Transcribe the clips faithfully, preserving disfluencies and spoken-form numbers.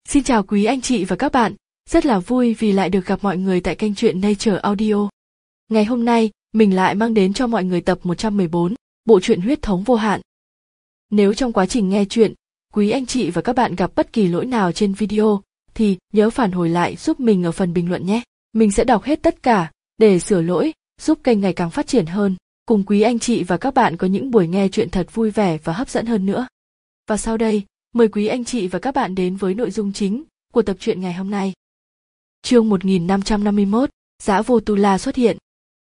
Xin chào quý anh chị và các bạn, rất là vui vì lại được gặp mọi người tại kênh truyện Nature Audio. Ngày hôm nay, mình lại mang đến cho mọi người tập một trăm mười bốn, bộ truyện Huyết thống vô hạn. Nếu trong quá trình nghe truyện, quý anh chị và các bạn gặp bất kỳ lỗi nào trên video, thì nhớ phản hồi lại giúp mình ở phần bình luận nhé. Mình sẽ đọc hết tất cả, để sửa lỗi, giúp kênh ngày càng phát triển hơn, cùng quý anh chị và các bạn có những buổi nghe truyện thật vui vẻ và hấp dẫn hơn nữa. Và sau đây, mời quý anh chị và các bạn đến với nội dung chính của tập truyện ngày hôm nay. Chương một nghìn năm trăm năm mươi mốt, Dã Vô Tu La xuất hiện.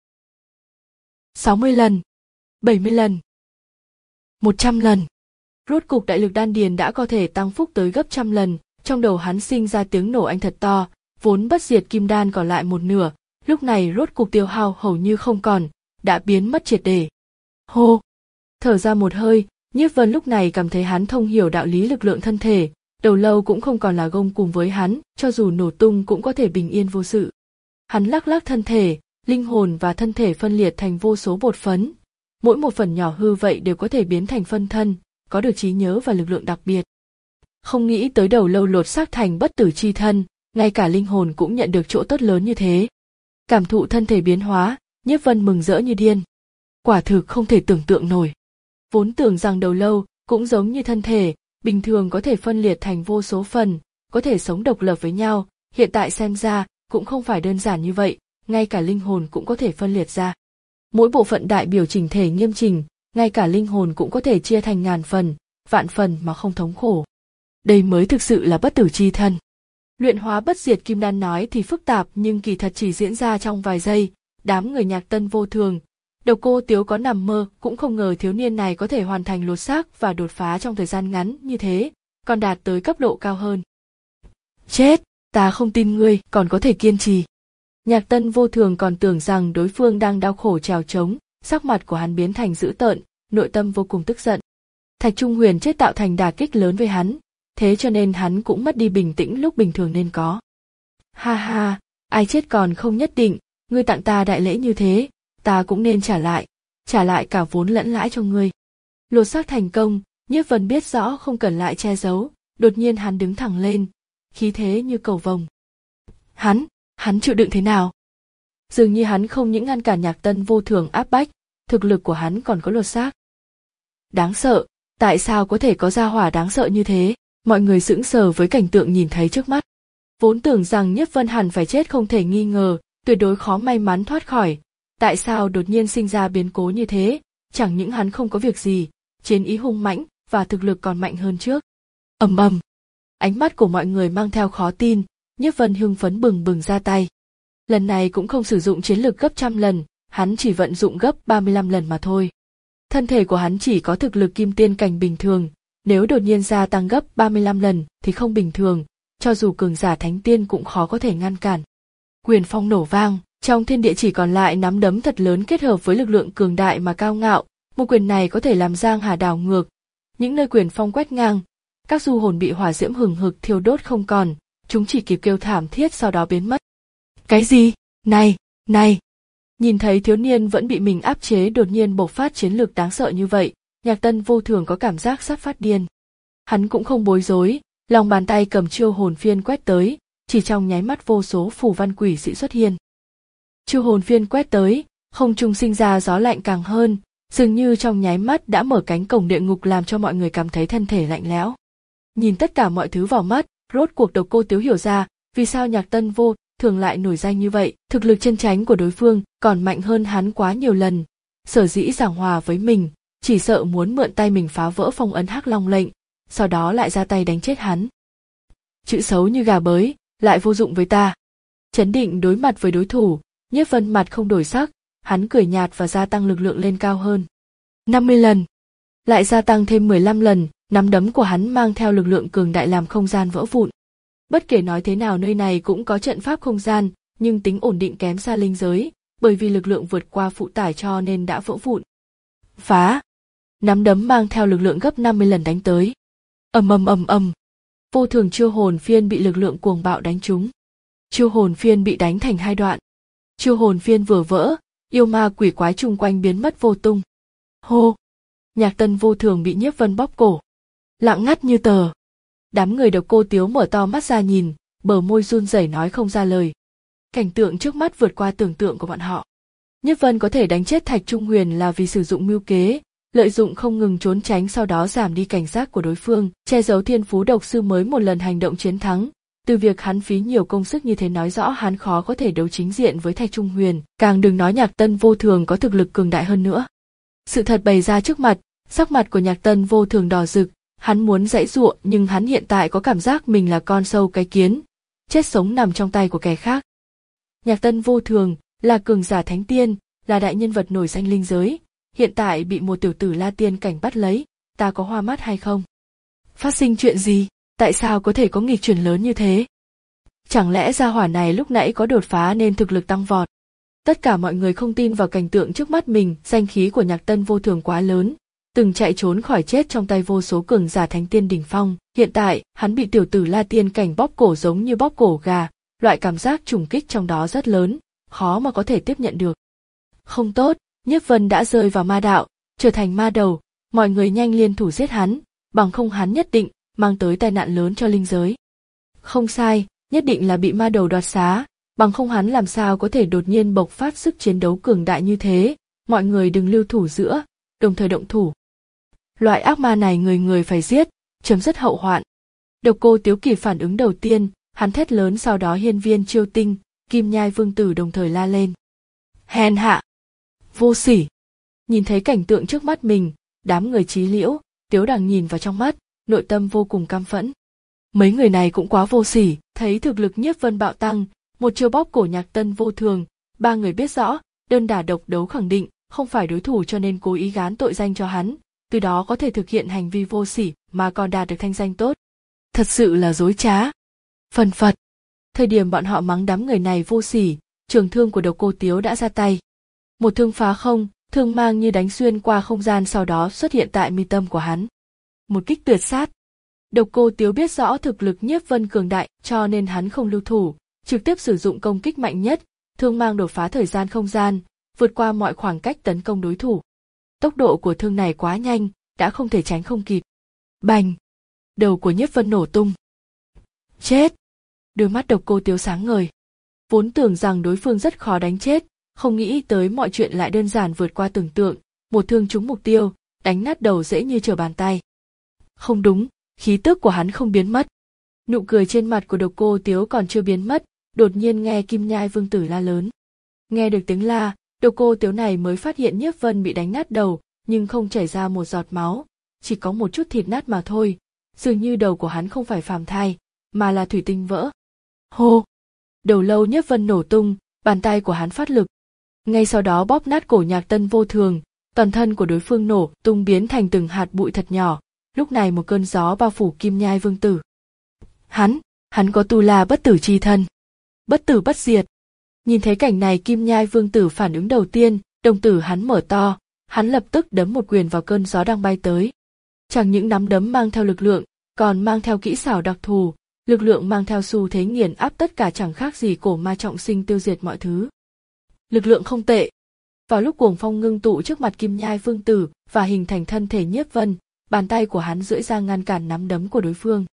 sáu mươi lần, bảy mươi lần, một trăm lần. Rốt cục đại lực đan điền đã có thể tăng phúc tới gấp trăm lần, trong đầu hắn sinh ra tiếng nổ anh thật to, vốn bất diệt kim đan còn lại một nửa, lúc này rốt cục tiêu hao hầu như không còn, đã biến mất triệt để. Hô, thở ra một hơi, Nhiếp Vân lúc này cảm thấy hắn thông hiểu đạo lý lực lượng thân thể, đầu lâu cũng không còn là gông cùng với hắn, cho dù nổ tung cũng có thể bình yên vô sự. Hắn lắc lắc thân thể, linh hồn và thân thể phân liệt thành vô số bột phấn, mỗi một phần nhỏ hư vậy đều có thể biến thành phân thân, có được trí nhớ và lực lượng đặc biệt. Không nghĩ tới đầu lâu lột xác thành bất tử chi thân, ngay cả linh hồn cũng nhận được chỗ tốt lớn như thế. Cảm thụ thân thể biến hóa, Nhiếp Vân mừng rỡ như điên. Quả thực không thể tưởng tượng nổi. Vốn tưởng rằng đầu lâu cũng giống như thân thể, bình thường có thể phân liệt thành vô số phần, có thể sống độc lập với nhau, hiện tại xem ra cũng không phải đơn giản như vậy, ngay cả linh hồn cũng có thể phân liệt ra. Mỗi bộ phận đại biểu chỉnh thể nghiêm chỉnh, ngay cả linh hồn cũng có thể chia thành ngàn phần, vạn phần mà không thống khổ. Đây mới thực sự là bất tử chi thân. Luyện hóa bất diệt kim đan nói thì phức tạp nhưng kỳ thật chỉ diễn ra trong vài giây, đám người Nhạc Tân vô thường. Độc Cô Tiếu có nằm mơ cũng không ngờ thiếu niên này có thể hoàn thành lột xác và đột phá trong thời gian ngắn như thế, còn đạt tới cấp độ cao hơn. Chết, ta không tin ngươi còn có thể kiên trì. Nhạc Tân vô thường còn tưởng rằng đối phương đang đau khổ trèo trống, sắc mặt của hắn biến thành dữ tợn, nội tâm vô cùng tức giận. Thạch Trung Huyền chết tạo thành đả kích lớn với hắn, thế cho nên hắn cũng mất đi bình tĩnh lúc bình thường nên có. Ha ha, ai chết còn không nhất định, ngươi tặng ta đại lễ như thế, ta cũng nên trả lại, trả lại cả vốn lẫn lãi cho ngươi. Lột xác thành công, Nhiếp Vân biết rõ không cần lại che giấu, đột nhiên hắn đứng thẳng lên, khí thế như cầu vồng. Hắn, hắn chịu đựng thế nào? Dường như hắn không những ngăn cản Nhạc Tân vô thường áp bách, thực lực của hắn còn có lột xác. Đáng sợ, tại sao có thể có gia hỏa đáng sợ như thế? Mọi người sững sờ với cảnh tượng nhìn thấy trước mắt. Vốn tưởng rằng Nhiếp Vân hẳn phải chết không thể nghi ngờ, tuyệt đối khó may mắn thoát khỏi. Tại sao đột nhiên sinh ra biến cố như thế? Chẳng những hắn không có việc gì, chiến ý hung mãnh và thực lực còn mạnh hơn trước. Ầm ầm, ánh mắt của mọi người mang theo khó tin. Nhiếp Vân hưng phấn bừng bừng ra tay. Lần này cũng không sử dụng chiến lực gấp trăm lần, hắn chỉ vận dụng gấp ba mươi lăm lần mà thôi. Thân thể của hắn chỉ có thực lực kim tiên cảnh bình thường, nếu đột nhiên gia tăng gấp ba mươi lăm lần thì không bình thường, cho dù cường giả thánh tiên cũng khó có thể ngăn cản. Quyền phong nổ vang, trong thiên địa chỉ còn lại nắm đấm thật lớn kết hợp với lực lượng cường đại mà cao ngạo, một quyền này có thể làm giang hà đảo ngược. Những nơi quyền phong quét ngang, các du hồn bị hỏa diễm hừng hực thiêu đốt không còn, chúng chỉ kịp kêu thảm thiết sau đó biến mất. Cái gì? Này, này! Nhìn thấy thiếu niên vẫn bị mình áp chế đột nhiên bộc phát chiến lược đáng sợ như vậy, Nhạc Tân vô thường có cảm giác sắp phát điên. Hắn cũng không bối rối, lòng bàn tay cầm chiêu hồn phiên quét tới, chỉ trong nháy mắt vô số phù văn quỷ dị xuất hiện. Chiêu hồn phiên quét tới, không trung sinh ra gió lạnh càng hơn, dường như trong nháy mắt đã mở cánh cổng địa ngục làm cho mọi người cảm thấy thân thể lạnh lẽo. Nhìn tất cả mọi thứ vào mắt, rốt cuộc Độc Cô Tiếu hiểu ra, vì sao Nhạc Tân vô thường lại nổi danh như vậy, thực lực chân chánh của đối phương còn mạnh hơn hắn quá nhiều lần, sở dĩ giảng hòa với mình, chỉ sợ muốn mượn tay mình phá vỡ phong ấn Hắc Long lệnh, sau đó lại ra tay đánh chết hắn. Chữ xấu như gà bới, lại vô dụng với ta. Chấn định đối mặt với đối thủ, Nhiếp Vân mặt không đổi sắc, hắn cười nhạt và gia tăng lực lượng lên cao hơn. năm mươi lần, lại gia tăng thêm mười lăm lần, nắm đấm của hắn mang theo lực lượng cường đại làm không gian vỡ vụn. Bất kể nói thế nào nơi này cũng có trận pháp không gian, nhưng tính ổn định kém xa linh giới, bởi vì lực lượng vượt qua phụ tải cho nên đã vỡ vụn. Phá! Nắm đấm mang theo lực lượng gấp năm mươi lần đánh tới. Ầm ầm ầm ầm. Vô thường chiêu hồn phiên bị lực lượng cuồng bạo đánh trúng. Chiêu hồn phiên bị đánh thành hai đoạn. Chiêu hồn phiên vừa vỡ, yêu ma quỷ quái chung quanh biến mất vô tung. Hô! Nhạc Tân vô thường bị Nhiếp Vân bóp cổ. Lặng ngắt như tờ. Đám người Độc Cô Tiếu mở to mắt ra nhìn, bờ môi run rẩy nói không ra lời. Cảnh tượng trước mắt vượt qua tưởng tượng của bọn họ. Nhiếp Vân có thể đánh chết Thạch Trung Huyền là vì sử dụng mưu kế, lợi dụng không ngừng trốn tránh, sau đó giảm đi cảnh giác của đối phương, che giấu thiên phú độc sư mới một lần hành động chiến thắng. Từ việc hắn phí nhiều công sức như thế nói rõ hắn khó có thể đấu chính diện với Thạch Trung Huyền, càng đừng nói Nhạc Tân Vô Thường có thực lực cường đại hơn nữa. Sự thật bày ra trước mặt, sắc mặt của Nhạc Tân Vô Thường đỏ rực, hắn muốn giãy giụa nhưng hắn hiện tại có cảm giác mình là con sâu cái kiến, chết sống nằm trong tay của kẻ khác. Nhạc Tân Vô Thường là cường giả thánh tiên, là đại nhân vật nổi danh linh giới, hiện tại bị một tiểu tử La Tiên cảnh bắt lấy, ta có hoa mắt hay không? Phát sinh chuyện gì? Tại sao có thể có nghịch chuyển lớn như thế? Chẳng lẽ gia hỏa này lúc nãy có đột phá nên thực lực tăng vọt? Tất cả mọi người không tin vào cảnh tượng trước mắt mình, danh khí của Nhạc Tân Vô Thường quá lớn, từng chạy trốn khỏi chết trong tay vô số cường giả thánh tiên đỉnh phong, hiện tại hắn bị tiểu tử La Tiên cảnh bóp cổ giống như bóp cổ gà, loại cảm giác trùng kích trong đó rất lớn, khó mà có thể tiếp nhận được. Không tốt, Nhiếp Vân đã rơi vào ma đạo, trở thành ma đầu, mọi người nhanh liên thủ giết hắn, bằng không hắn nhất định mang tới tai nạn lớn cho linh giới. Không sai, nhất định là bị ma đầu đoạt xá, bằng không hắn làm sao có thể đột nhiên bộc phát sức chiến đấu cường đại như thế, mọi người đừng lưu thủ giữa, đồng thời động thủ. Loại ác ma này người người phải giết, chấm dứt hậu hoạn. Độc Cô Tiếu kịp phản ứng đầu tiên, hắn thét lớn, sau đó Hiên Viên Chiêu Tinh, Kim Nhai Vương Tử đồng thời la lên. Hèn hạ! Vô sỉ! Nhìn thấy cảnh tượng trước mắt mình, đám người Chí Liễu, Tiếu Đằng nhìn vào trong mắt, nội tâm vô cùng căm phẫn. Mấy người này cũng quá vô sỉ, thấy thực lực Nhiếp Vân bạo tăng, một chiêu bóp cổ Nhạc Tân Vô Thường, ba người biết rõ, đơn đả độc đấu khẳng định không phải đối thủ cho nên cố ý gán tội danh cho hắn, từ đó có thể thực hiện hành vi vô sỉ mà còn đạt được thanh danh tốt. Thật sự là dối trá. Phần phật. Thời điểm bọn họ mắng đám người này vô sỉ, trường thương của Độc Cô Tiếu đã ra tay. Một thương phá không, thương mang như đánh xuyên qua không gian, sau đó xuất hiện tại mi tâm của hắn. Một kích tuyệt sát. Độc Cô Tiếu biết rõ thực lực Nhiếp Vân cường đại, cho nên hắn không lưu thủ, trực tiếp sử dụng công kích mạnh nhất, thương mang đột phá thời gian không gian, vượt qua mọi khoảng cách tấn công đối thủ. Tốc độ của thương này quá nhanh, đã không thể tránh không kịp. Bành! Đầu của Nhiếp Vân nổ tung. Chết! Đôi mắt Độc Cô Tiếu sáng ngời. Vốn tưởng rằng đối phương rất khó đánh chết, không nghĩ tới mọi chuyện lại đơn giản vượt qua tưởng tượng, một thương trúng mục tiêu, đánh nát đầu dễ như trở bàn tay. Không đúng, khí tức của hắn không biến mất. Nụ cười trên mặt của Độc Cô Tiếu còn chưa biến mất, đột nhiên nghe Kim Nhai Vương Tử la lớn. Nghe được tiếng la, Độc Cô Tiếu này mới phát hiện Nhiếp Vân bị đánh nát đầu, nhưng không chảy ra một giọt máu, chỉ có một chút thịt nát mà thôi, dường như đầu của hắn không phải phàm thai, mà là thủy tinh vỡ. Hô! Đầu lâu Nhiếp Vân nổ tung, bàn tay của hắn phát lực. Ngay sau đó bóp nát cổ Nhạc Tân Vô Thường, toàn thân của đối phương nổ tung biến thành từng hạt bụi thật nhỏ, lúc này một cơn gió bao phủ Kim Nhai Vương Tử. Hắn, hắn có tu la bất tử chi thân. Bất tử bất diệt. Nhìn thấy cảnh này Kim Nhai Vương Tử phản ứng đầu tiên, đồng tử hắn mở to, hắn lập tức đấm một quyền vào cơn gió đang bay tới. Chẳng những nắm đấm mang theo lực lượng, còn mang theo kỹ xảo đặc thù, lực lượng mang theo xu thế nghiền áp tất cả, chẳng khác gì cổ ma trọng sinh tiêu diệt mọi thứ. Lực lượng không tệ. Vào lúc cuồng phong ngưng tụ trước mặt Kim Nhai Vương Tử và hình thành thân thể Nhiếp Vân, bàn tay của hắn duỗi ra ngăn cản nắm đấm của đối phương.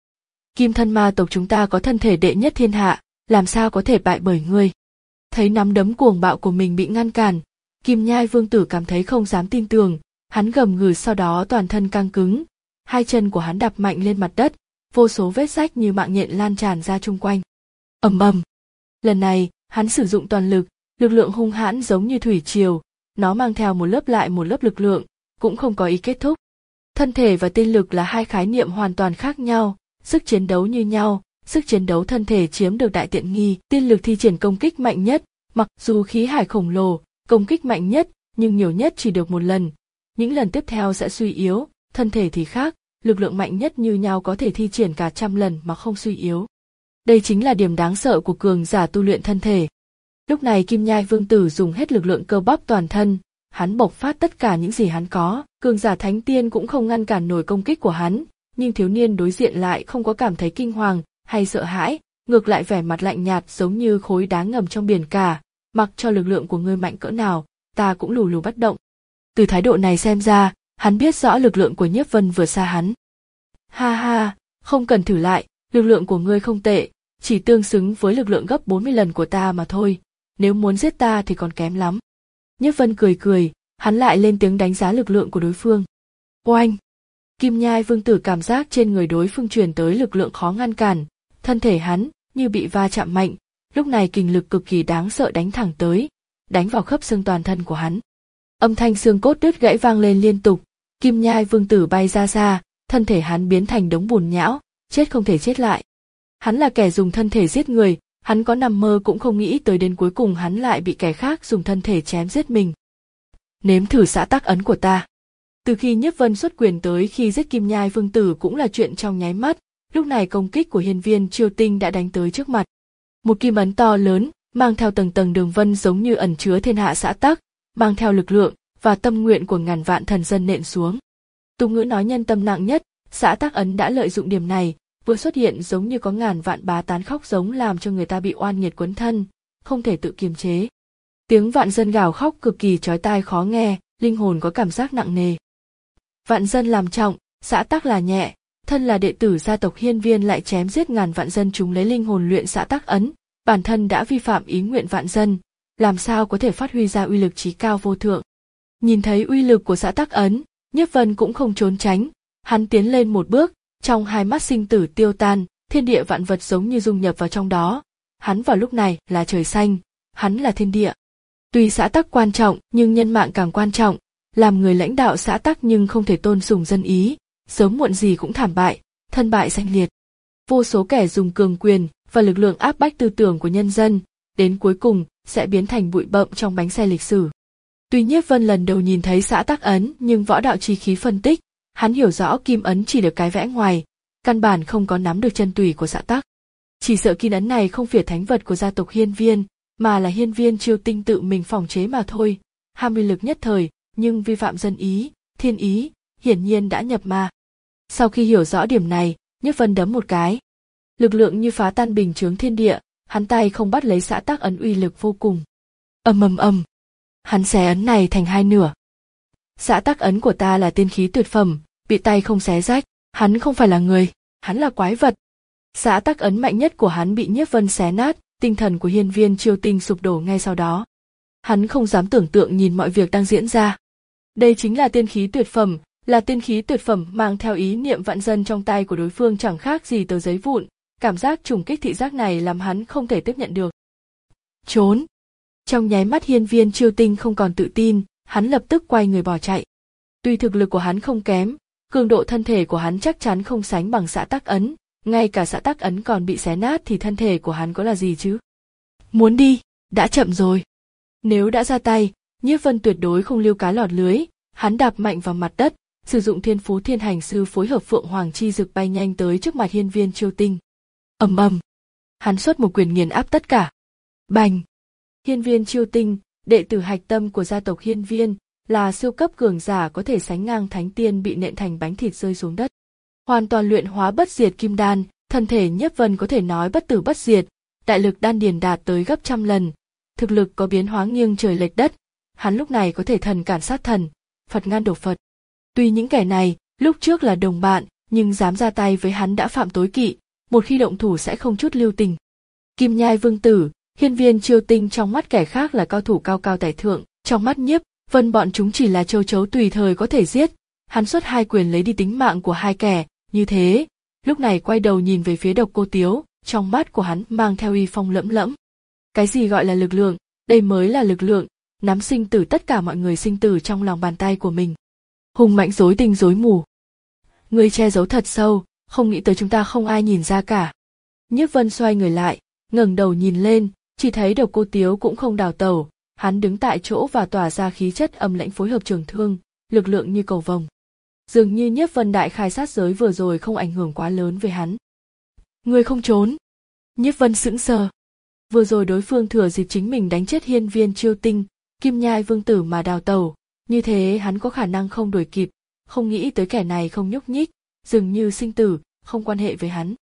Kim thân ma tộc chúng ta có thân thể đệ nhất thiên hạ, làm sao có thể bại bởi ngươi? Thấy nắm đấm cuồng bạo của mình bị ngăn cản, Kim Nhai Vương Tử cảm thấy không dám tin tưởng, hắn gầm gừ, sau đó toàn thân căng cứng, hai chân của hắn đạp mạnh lên mặt đất, vô số vết rách như mạng nhện lan tràn ra chung quanh. Ầm ầm. Lần này, hắn sử dụng toàn lực, lực lượng hung hãn giống như thủy triều, nó mang theo một lớp lại một lớp lực lượng, cũng không có ý kết thúc. Thân thể và tinh lực là hai khái niệm hoàn toàn khác nhau, sức chiến đấu như nhau, sức chiến đấu thân thể chiếm được đại tiện nghi, tinh lực thi triển công kích mạnh nhất, mặc dù khí hải khổng lồ, công kích mạnh nhất, nhưng nhiều nhất chỉ được một lần, những lần tiếp theo sẽ suy yếu, thân thể thì khác, lực lượng mạnh nhất như nhau có thể thi triển cả trăm lần mà không suy yếu. Đây chính là điểm đáng sợ của cường giả tu luyện thân thể. Lúc này Kim Nhai Vương Tử dùng hết lực lượng cơ bắp toàn thân, hắn bộc phát tất cả những gì hắn có, cường giả thánh tiên cũng không ngăn cản nổi công kích của hắn, nhưng thiếu niên đối diện lại không có cảm thấy kinh hoàng hay sợ hãi, ngược lại vẻ mặt lạnh nhạt giống như khối đá ngầm trong biển cả, mặc cho lực lượng của ngươi mạnh cỡ nào, ta cũng lù lù bất động. Từ thái độ này xem ra, hắn biết rõ lực lượng của Nhiếp Vân vượt xa hắn. Ha ha, Không cần thử lại, lực lượng của ngươi không tệ, chỉ tương xứng với lực lượng gấp bốn mươi lần của ta mà thôi, nếu muốn giết ta thì còn kém lắm. Nhiếp Vân cười cười, hắn lại lên tiếng đánh giá lực lượng của đối phương. Oanh! Kim Nhai Vương Tử cảm giác trên người đối phương truyền tới lực lượng khó ngăn cản, thân thể hắn như bị va chạm mạnh, lúc này kình lực cực kỳ đáng sợ đánh thẳng tới, đánh vào khớp xương toàn thân của hắn. Âm thanh xương cốt đứt gãy vang lên liên tục, Kim Nhai Vương Tử bay ra xa, thân thể hắn biến thành đống bùn nhão, chết không thể chết lại. Hắn là kẻ dùng thân thể giết người, hắn có nằm mơ cũng không nghĩ tới đến cuối cùng hắn lại bị kẻ khác dùng thân thể chém giết mình. Nếm thử xã tắc ấn của ta. Từ khi Nhiếp Vân xuất quyền tới khi giết Kim Nhai Vương Tử cũng là chuyện trong nháy mắt, lúc này công kích của Hiên Viên Chiêu Tinh đã đánh tới trước mặt. Một kim ấn to lớn, mang theo tầng tầng đường vân giống như ẩn chứa thiên hạ xã tắc, mang theo lực lượng và tâm nguyện của ngàn vạn thần dân nện xuống. Tục ngữ nói nhân tâm nặng nhất, xã tắc ấn đã lợi dụng điểm này, vừa xuất hiện giống như có ngàn vạn bá tán khóc giống làm cho người ta bị oan nghiệt quấn thân, không thể tự kiềm chế. Tiếng vạn dân gào khóc cực kỳ chói tai khó nghe, linh hồn có cảm giác nặng nề. Vạn dân làm trọng, xã tắc là nhẹ, thân là đệ tử gia tộc Hiên Viên lại chém giết ngàn vạn dân chúng lấy linh hồn luyện xã tắc ấn, bản thân đã vi phạm ý nguyện vạn dân, làm sao có thể phát huy ra uy lực chí cao vô thượng. Nhìn thấy uy lực của xã tắc ấn, Nhiếp Vân cũng không trốn tránh, hắn tiến lên một bước, trong hai mắt sinh tử tiêu tan, thiên địa vạn vật giống như dung nhập vào trong đó. Hắn vào lúc này là trời xanh, hắn là thiên địa. Tuy xã tắc quan trọng nhưng nhân mạng càng quan trọng, làm người lãnh đạo xã tắc nhưng không thể tôn sùng dân ý, sớm muộn gì cũng thảm bại, thân bại danh liệt. Vô số kẻ dùng cường quyền và lực lượng áp bách tư tưởng của nhân dân, đến cuối cùng sẽ biến thành bụi bậm trong bánh xe lịch sử. Tuy Nhiếp Vân lần đầu nhìn thấy xã tắc ấn nhưng võ đạo chi khí phân tích, hắn hiểu rõ kim ấn chỉ được cái vẽ ngoài, căn bản không có nắm được chân tùy của xã tắc. Chỉ sợ kim ấn này không phải thánh vật của gia tộc Hiên Viên, mà là Hiên Viên Chiêu Tinh tự mình phòng chế mà thôi, ham uy lực nhất thời, nhưng vi phạm dân ý, thiên ý, hiển nhiên đã nhập ma. Sau khi hiểu rõ điểm này, Nhiếp Vân đấm một cái. Lực lượng như phá tan bình chướng thiên địa, hắn tay không bắt lấy xã tắc ấn uy lực vô cùng. Ầm ầm ầm, hắn xé ấn này thành hai nửa. Xã tắc ấn của ta là tiên khí tuyệt phẩm, bị tay không xé rách, hắn không phải là người, hắn là quái vật. Xã tắc ấn mạnh nhất của hắn bị Nhiếp Vân xé nát, tinh thần của Hiên Viên Chiêu Tinh sụp đổ ngay sau đó. Hắn không dám tưởng tượng nhìn mọi việc đang diễn ra. Đây chính là tiên khí tuyệt phẩm, là tiên khí tuyệt phẩm mang theo ý niệm vạn dân trong tay của đối phương chẳng khác gì tờ giấy vụn, cảm giác trùng kích thị giác này làm hắn không thể tiếp nhận được. Trốn! Trong nháy mắt Hiên Viên Chiêu Tinh không còn tự tin, hắn lập tức quay người bỏ chạy. Tuy thực lực của hắn không kém, cường độ thân thể của hắn chắc chắn không sánh bằng xã tắc ấn, ngay cả xã tắc ấn còn bị xé nát thì thân thể của hắn có là gì chứ? Muốn đi, đã chậm rồi. Nếu đã ra tay, Nhiếp Vân tuyệt đối không lưu cá lọt lưới, hắn đạp mạnh vào mặt đất, sử dụng thiên phú thiên hành sư phối hợp phượng hoàng chi dực bay nhanh tới trước mặt Hiên Viên Chiêu Tinh. Ầm ầm, hắn xuất một quyền nghiền áp tất cả. Bành! Hiên Viên Chiêu Tinh, đệ tử hạch tâm của gia tộc Hiên Viên, là siêu cấp cường giả có thể sánh ngang thánh tiên bị nện thành bánh thịt rơi xuống đất. Hoàn toàn luyện hóa bất diệt kim đan, thân thể Nhiếp Vân có thể nói bất tử bất diệt, đại lực đan điền đạt tới gấp trăm lần, thực lực có biến hóa nghiêng trời lệch đất, hắn lúc này có thể thần cản sát thần, Phật ngăn đổ Phật. Tuy những kẻ này lúc trước là đồng bạn, nhưng dám ra tay với hắn đã phạm tối kỵ, một khi động thủ sẽ không chút lưu tình. Kim Nhai Vương Tử, Hiên Viên Chiêu Tinh trong mắt kẻ khác là cao thủ cao cao tại thượng, trong mắt Nhiếp Vân bọn chúng chỉ là châu chấu tùy thời có thể giết. Hắn xuất hai quyền lấy đi tính mạng của hai kẻ, như thế, lúc này quay đầu nhìn về phía Độc Cô Tiếu, trong mắt của hắn mang theo uy phong lẫm lẫm. Cái gì gọi là lực lượng, đây mới là lực lượng, nắm sinh tử tất cả mọi người sinh tử trong lòng bàn tay của mình. Hùng mạnh rối tinh rối mù. Người che giấu thật sâu, không nghĩ tới chúng ta không ai nhìn ra cả. Nhiếp Vân xoay người lại, ngẩng đầu nhìn lên, chỉ thấy Độc Cô Tiếu cũng không đào tẩu, hắn đứng tại chỗ và tỏa ra khí chất âm lãnh phối hợp trường thương, lực lượng như cầu vồng. Dường như Nhiếp Vân đại khai sát giới vừa rồi không ảnh hưởng quá lớn với hắn. Người không trốn. Nhiếp Vân sững sờ. Vừa rồi đối phương thừa dịp chính mình đánh chết Hiên Viên Chiêu Tinh, Kim Nhai Vương Tử mà đào tẩu, như thế hắn có khả năng không đuổi kịp, không nghĩ tới kẻ này không nhúc nhích, dường như sinh tử, không quan hệ với hắn.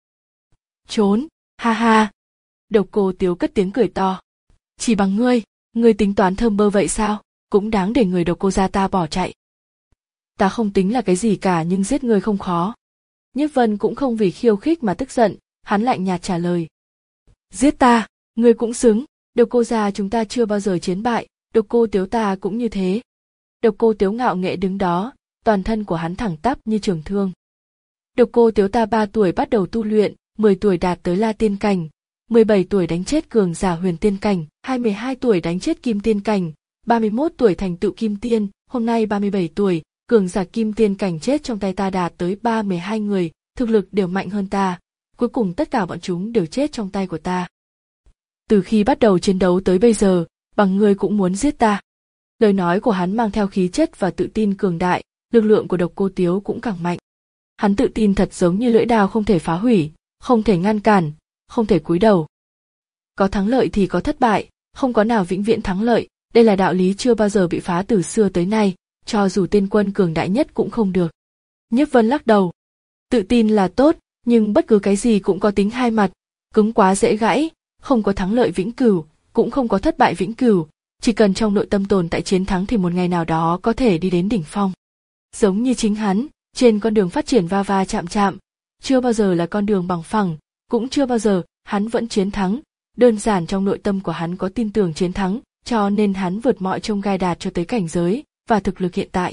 Trốn, ha ha. Độc Cô Tiếu cất tiếng cười to. Chỉ bằng ngươi, ngươi tính toán thơm bơ vậy sao, cũng đáng để người Độc Cô gia ta bỏ chạy. Ta không tính là cái gì cả nhưng giết ngươi không khó. Nhiếp Vân cũng không vì khiêu khích mà tức giận, hắn lạnh nhạt trả lời. Giết ta, ngươi cũng xứng, Độc Cô gia chúng ta chưa bao giờ chiến bại, Độc Cô Tiếu ta cũng như thế. Độc Cô Tiếu ngạo nghễ đứng đó, toàn thân của hắn thẳng tắp như trường thương. Độc Cô Tiếu ta ba tuổi bắt đầu tu luyện, mười tuổi đạt tới La Tiên cảnh, mười bảy tuổi đánh chết cường giả Huyền Tiên cảnh, hai mươi hai tuổi đánh chết Kim Tiên cảnh, ba mươi mốt tuổi thành tựu Kim Tiên, hôm nay ba mươi bảy tuổi, cường giả Kim Tiên cảnh chết trong tay ta đạt tới ba mươi hai người, thực lực đều mạnh hơn ta, cuối cùng tất cả bọn chúng đều chết trong tay của ta. Từ khi bắt đầu chiến đấu tới bây giờ, bằng ngươi cũng muốn giết ta. Lời nói của hắn mang theo khí chất và tự tin cường đại, lực lượng của Độc Cô Tiếu cũng càng mạnh. Hắn tự tin thật giống như lưỡi đao không thể phá hủy, không thể ngăn cản, không thể cúi đầu. Có thắng lợi thì có thất bại, không có nào vĩnh viễn thắng lợi, đây là đạo lý chưa bao giờ bị phá từ xưa tới nay, cho dù tiên quân cường đại nhất cũng không được. Nhiếp Vân lắc đầu. Tự tin là tốt, nhưng bất cứ cái gì cũng có tính hai mặt, cứng quá dễ gãy, không có thắng lợi vĩnh cửu, cũng không có thất bại vĩnh cửu, chỉ cần trong nội tâm tồn tại chiến thắng thì một ngày nào đó có thể đi đến đỉnh phong. Giống như chính hắn, trên con đường phát triển va va chạm chạm, chưa bao giờ là con đường bằng phẳng, cũng chưa bao giờ hắn vẫn chiến thắng, đơn giản trong nội tâm của hắn có tin tưởng chiến thắng, cho nên hắn vượt mọi chông gai đạt cho tới cảnh giới và thực lực hiện tại.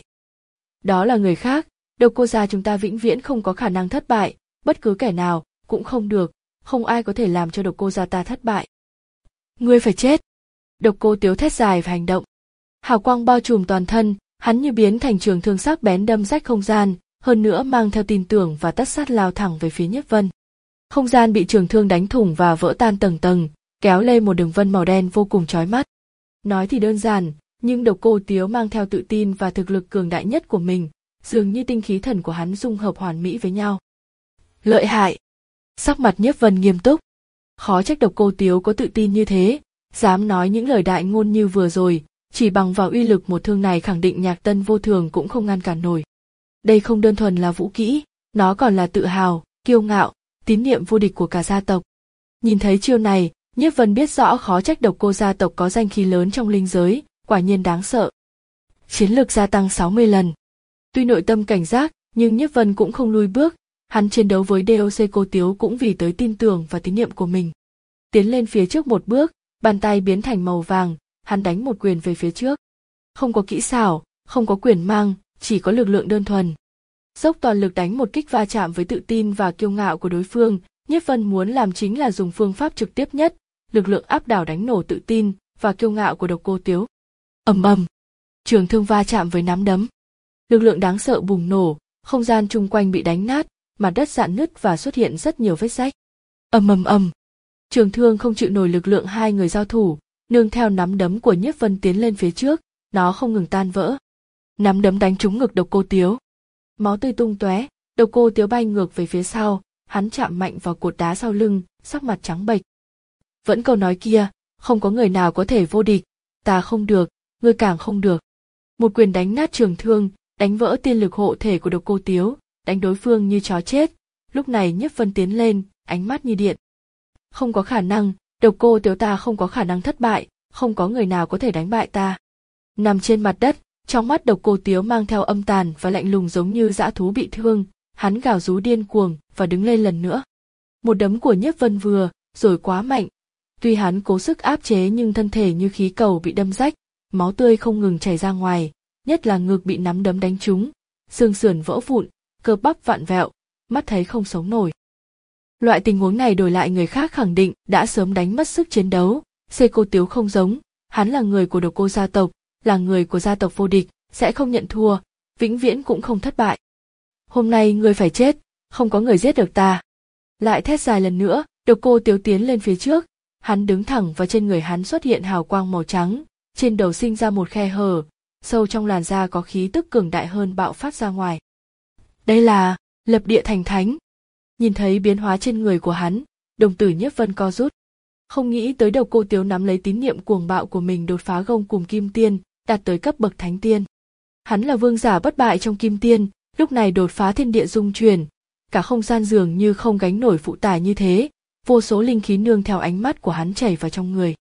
Đó là người khác, Độc Cô gia chúng ta vĩnh viễn không có khả năng thất bại, bất cứ kẻ nào cũng không được, không ai có thể làm cho Độc Cô gia ta thất bại. Ngươi phải chết. Độc Cô Tiếu thét dài và hành động. Hào quang bao trùm toàn thân, hắn như biến thành trường thương sắc bén đâm rách không gian, hơn nữa mang theo tin tưởng và tất sát lao thẳng về phía Nhiếp Vân. Không gian bị trường thương đánh thủng và vỡ tan tầng tầng, kéo lên một đường vân màu đen vô cùng chói mắt. Nói thì đơn giản, nhưng Độc Cô Tiếu mang theo tự tin và thực lực cường đại nhất của mình, dường như tinh khí thần của hắn dung hợp hoàn mỹ với nhau. Lợi hại. Sắc mặt Nhiếp Vân nghiêm túc. Khó trách Độc Cô Tiếu có tự tin như thế, dám nói những lời đại ngôn như vừa rồi, chỉ bằng vào uy lực một thương này khẳng định Nhạc Tân vô thường cũng không ngăn cản nổi. Đây không đơn thuần là vũ kỹ, nó còn là tự hào, kiêu ngạo, tín niệm vô địch của cả gia tộc. Nhìn thấy chiêu này, Nhiếp Vân biết rõ khó trách Độc Cô gia tộc có danh khí lớn trong linh giới, quả nhiên đáng sợ. Chiến lực gia tăng sáu mươi lần. Tuy nội tâm cảnh giác, nhưng Nhiếp Vân cũng không lùi bước, hắn chiến đấu với đê ô xê Cô Tiếu cũng vì tới tin tưởng và tín niệm của mình. Tiến lên phía trước một bước, bàn tay biến thành màu vàng, hắn đánh một quyền về phía trước. Không có kỹ xảo, không có quyền mang, chỉ có lực lượng đơn thuần. Dốc toàn lực đánh một kích va chạm với tự tin và kiêu ngạo của đối phương, Nhiếp Vân muốn làm chính là dùng phương pháp trực tiếp nhất, lực lượng áp đảo đánh nổ tự tin và kiêu ngạo của Độc Cô Tiếu. Ầm ầm, trường thương va chạm với nắm đấm. Lực lượng đáng sợ bùng nổ, không gian chung quanh bị đánh nát, mặt đất rạn nứt và xuất hiện rất nhiều vết rách. Ầm ầm ầm. Trường thương không chịu nổi lực lượng hai người giao thủ, nương theo nắm đấm của Nhiếp Vân tiến lên phía trước, nó không ngừng tan vỡ. Nắm đấm đánh trúng ngực Độc Cô Tiếu. Máu tươi tung tóe, Độc Cô Tiếu bay ngược về phía sau, hắn chạm mạnh vào cột đá sau lưng, sắc mặt trắng bệch. Vẫn câu nói kia, không có người nào có thể vô địch, ta không được, ngươi càng không được. Một quyền đánh nát trường thương, đánh vỡ tiên lực hộ thể của Độc Cô Tiếu, đánh đối phương như chó chết. Lúc này Nhiếp Vân tiến lên, ánh mắt như điện. Không có khả năng, Độc Cô Tiếu ta không có khả năng thất bại, không có người nào có thể đánh bại ta. Nằm trên mặt đất, trong mắt Độc Cô Tiếu mang theo âm tàn và lạnh lùng giống như dã thú bị thương, hắn gào rú điên cuồng và đứng lên lần nữa. Một đấm của Nhiếp Vân vừa, rồi quá mạnh. Tuy hắn cố sức áp chế nhưng thân thể như khí cầu bị đâm rách, máu tươi không ngừng chảy ra ngoài, nhất là ngực bị nắm đấm đánh trúng, xương sườn vỡ vụn, cơ bắp vặn vẹo, mắt thấy không sống nổi. Loại tình huống này đổi lại người khác khẳng định đã sớm đánh mất sức chiến đấu, Xê Cô Tiếu không giống, hắn là người của Độc Cô gia tộc, là người của gia tộc vô địch, sẽ không nhận thua, vĩnh viễn cũng không thất bại. Hôm nay ngươi phải chết, không có người giết được ta. Lại thét dài lần nữa, Độc Cô Tiếu tiến lên phía trước, hắn đứng thẳng và trên người hắn xuất hiện hào quang màu trắng, trên đầu sinh ra một khe hở, sâu trong làn da có khí tức cường đại hơn bạo phát ra ngoài. Đây là lập địa thành thánh. Nhìn thấy biến hóa trên người của hắn, đồng tử Nhiếp Vân co rút. Không nghĩ tới Độc Cô Tiếu nắm lấy tín niệm cuồng bạo của mình đột phá gông cùng kim tiên, đạt tới cấp bậc thánh tiên. Hắn là vương giả bất bại trong kim tiên, lúc này đột phá thiên địa dung chuyển, cả không gian dường như không gánh nổi phụ tải như thế, vô số linh khí nương theo ánh mắt của hắn chảy vào trong người.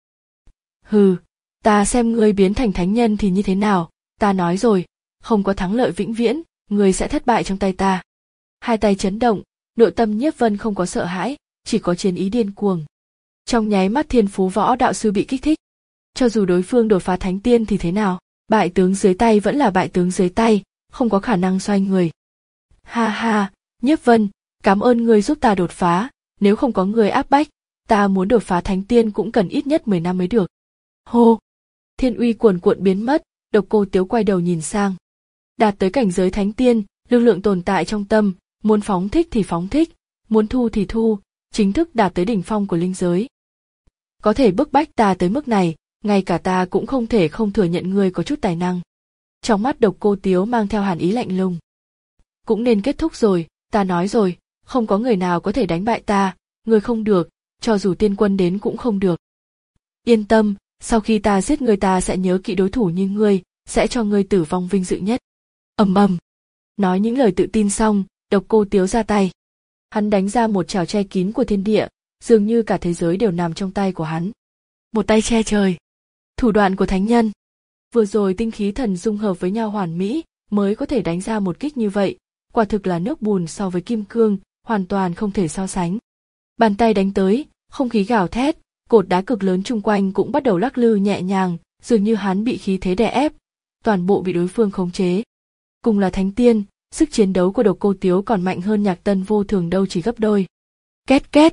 Hừ, ta xem ngươi biến thành thánh nhân thì như thế nào, ta nói rồi, không có thắng lợi vĩnh viễn, ngươi sẽ thất bại trong tay ta. Hai tay chấn động, nội tâm Nhiếp Vân không có sợ hãi, chỉ có chiến ý điên cuồng. Trong nháy mắt thiên phú võ đạo sư bị kích thích. Cho dù đối phương đột phá thánh tiên thì thế nào, bại tướng dưới tay vẫn là bại tướng dưới tay, không có khả năng xoay người. Ha ha, Nhiếp Vân, cảm ơn ngươi giúp ta đột phá, nếu không có ngươi áp bách, ta muốn đột phá thánh tiên cũng cần ít nhất mười năm mới được. Hô! Thiên uy cuồn cuộn biến mất, Độc Cô Tiếu quay đầu nhìn sang. Đạt tới cảnh giới thánh tiên, lực lượng tồn tại trong tâm, muốn phóng thích thì phóng thích, muốn thu thì thu, chính thức đạt tới đỉnh phong của linh giới. Có thể bức bách ta tới mức này, ngay cả ta cũng không thể không thừa nhận ngươi có chút tài năng. Trong mắt Độc Cô Tiếu mang theo hàn ý lạnh lùng. Cũng nên kết thúc rồi, ta nói rồi, không có người nào có thể đánh bại ta, ngươi không được, cho dù tiên quân đến cũng không được. Yên tâm, sau khi ta giết ngươi ta sẽ nhớ kỹ đối thủ như ngươi, sẽ cho ngươi tử vong vinh dự nhất. Ầm ầm. Nói những lời tự tin xong, Độc Cô Tiếu ra tay. Hắn đánh ra một chảo che kín của thiên địa, dường như cả thế giới đều nằm trong tay của hắn. Một tay che trời. Thủ đoạn của thánh nhân. Vừa rồi tinh khí thần dung hợp với nhau hoàn mỹ, mới có thể đánh ra một kích như vậy, quả thực là nước bùn so với kim cương, hoàn toàn không thể so sánh. Bàn tay đánh tới, không khí gào thét, cột đá cực lớn chung quanh cũng bắt đầu lắc lư nhẹ nhàng, dường như hắn bị khí thế đè ép, toàn bộ bị đối phương khống chế. Cùng là thánh tiên, sức chiến đấu của Độc Cô Tiếu còn mạnh hơn Nhạc Tân Vô Thường đâu chỉ gấp đôi. Két két.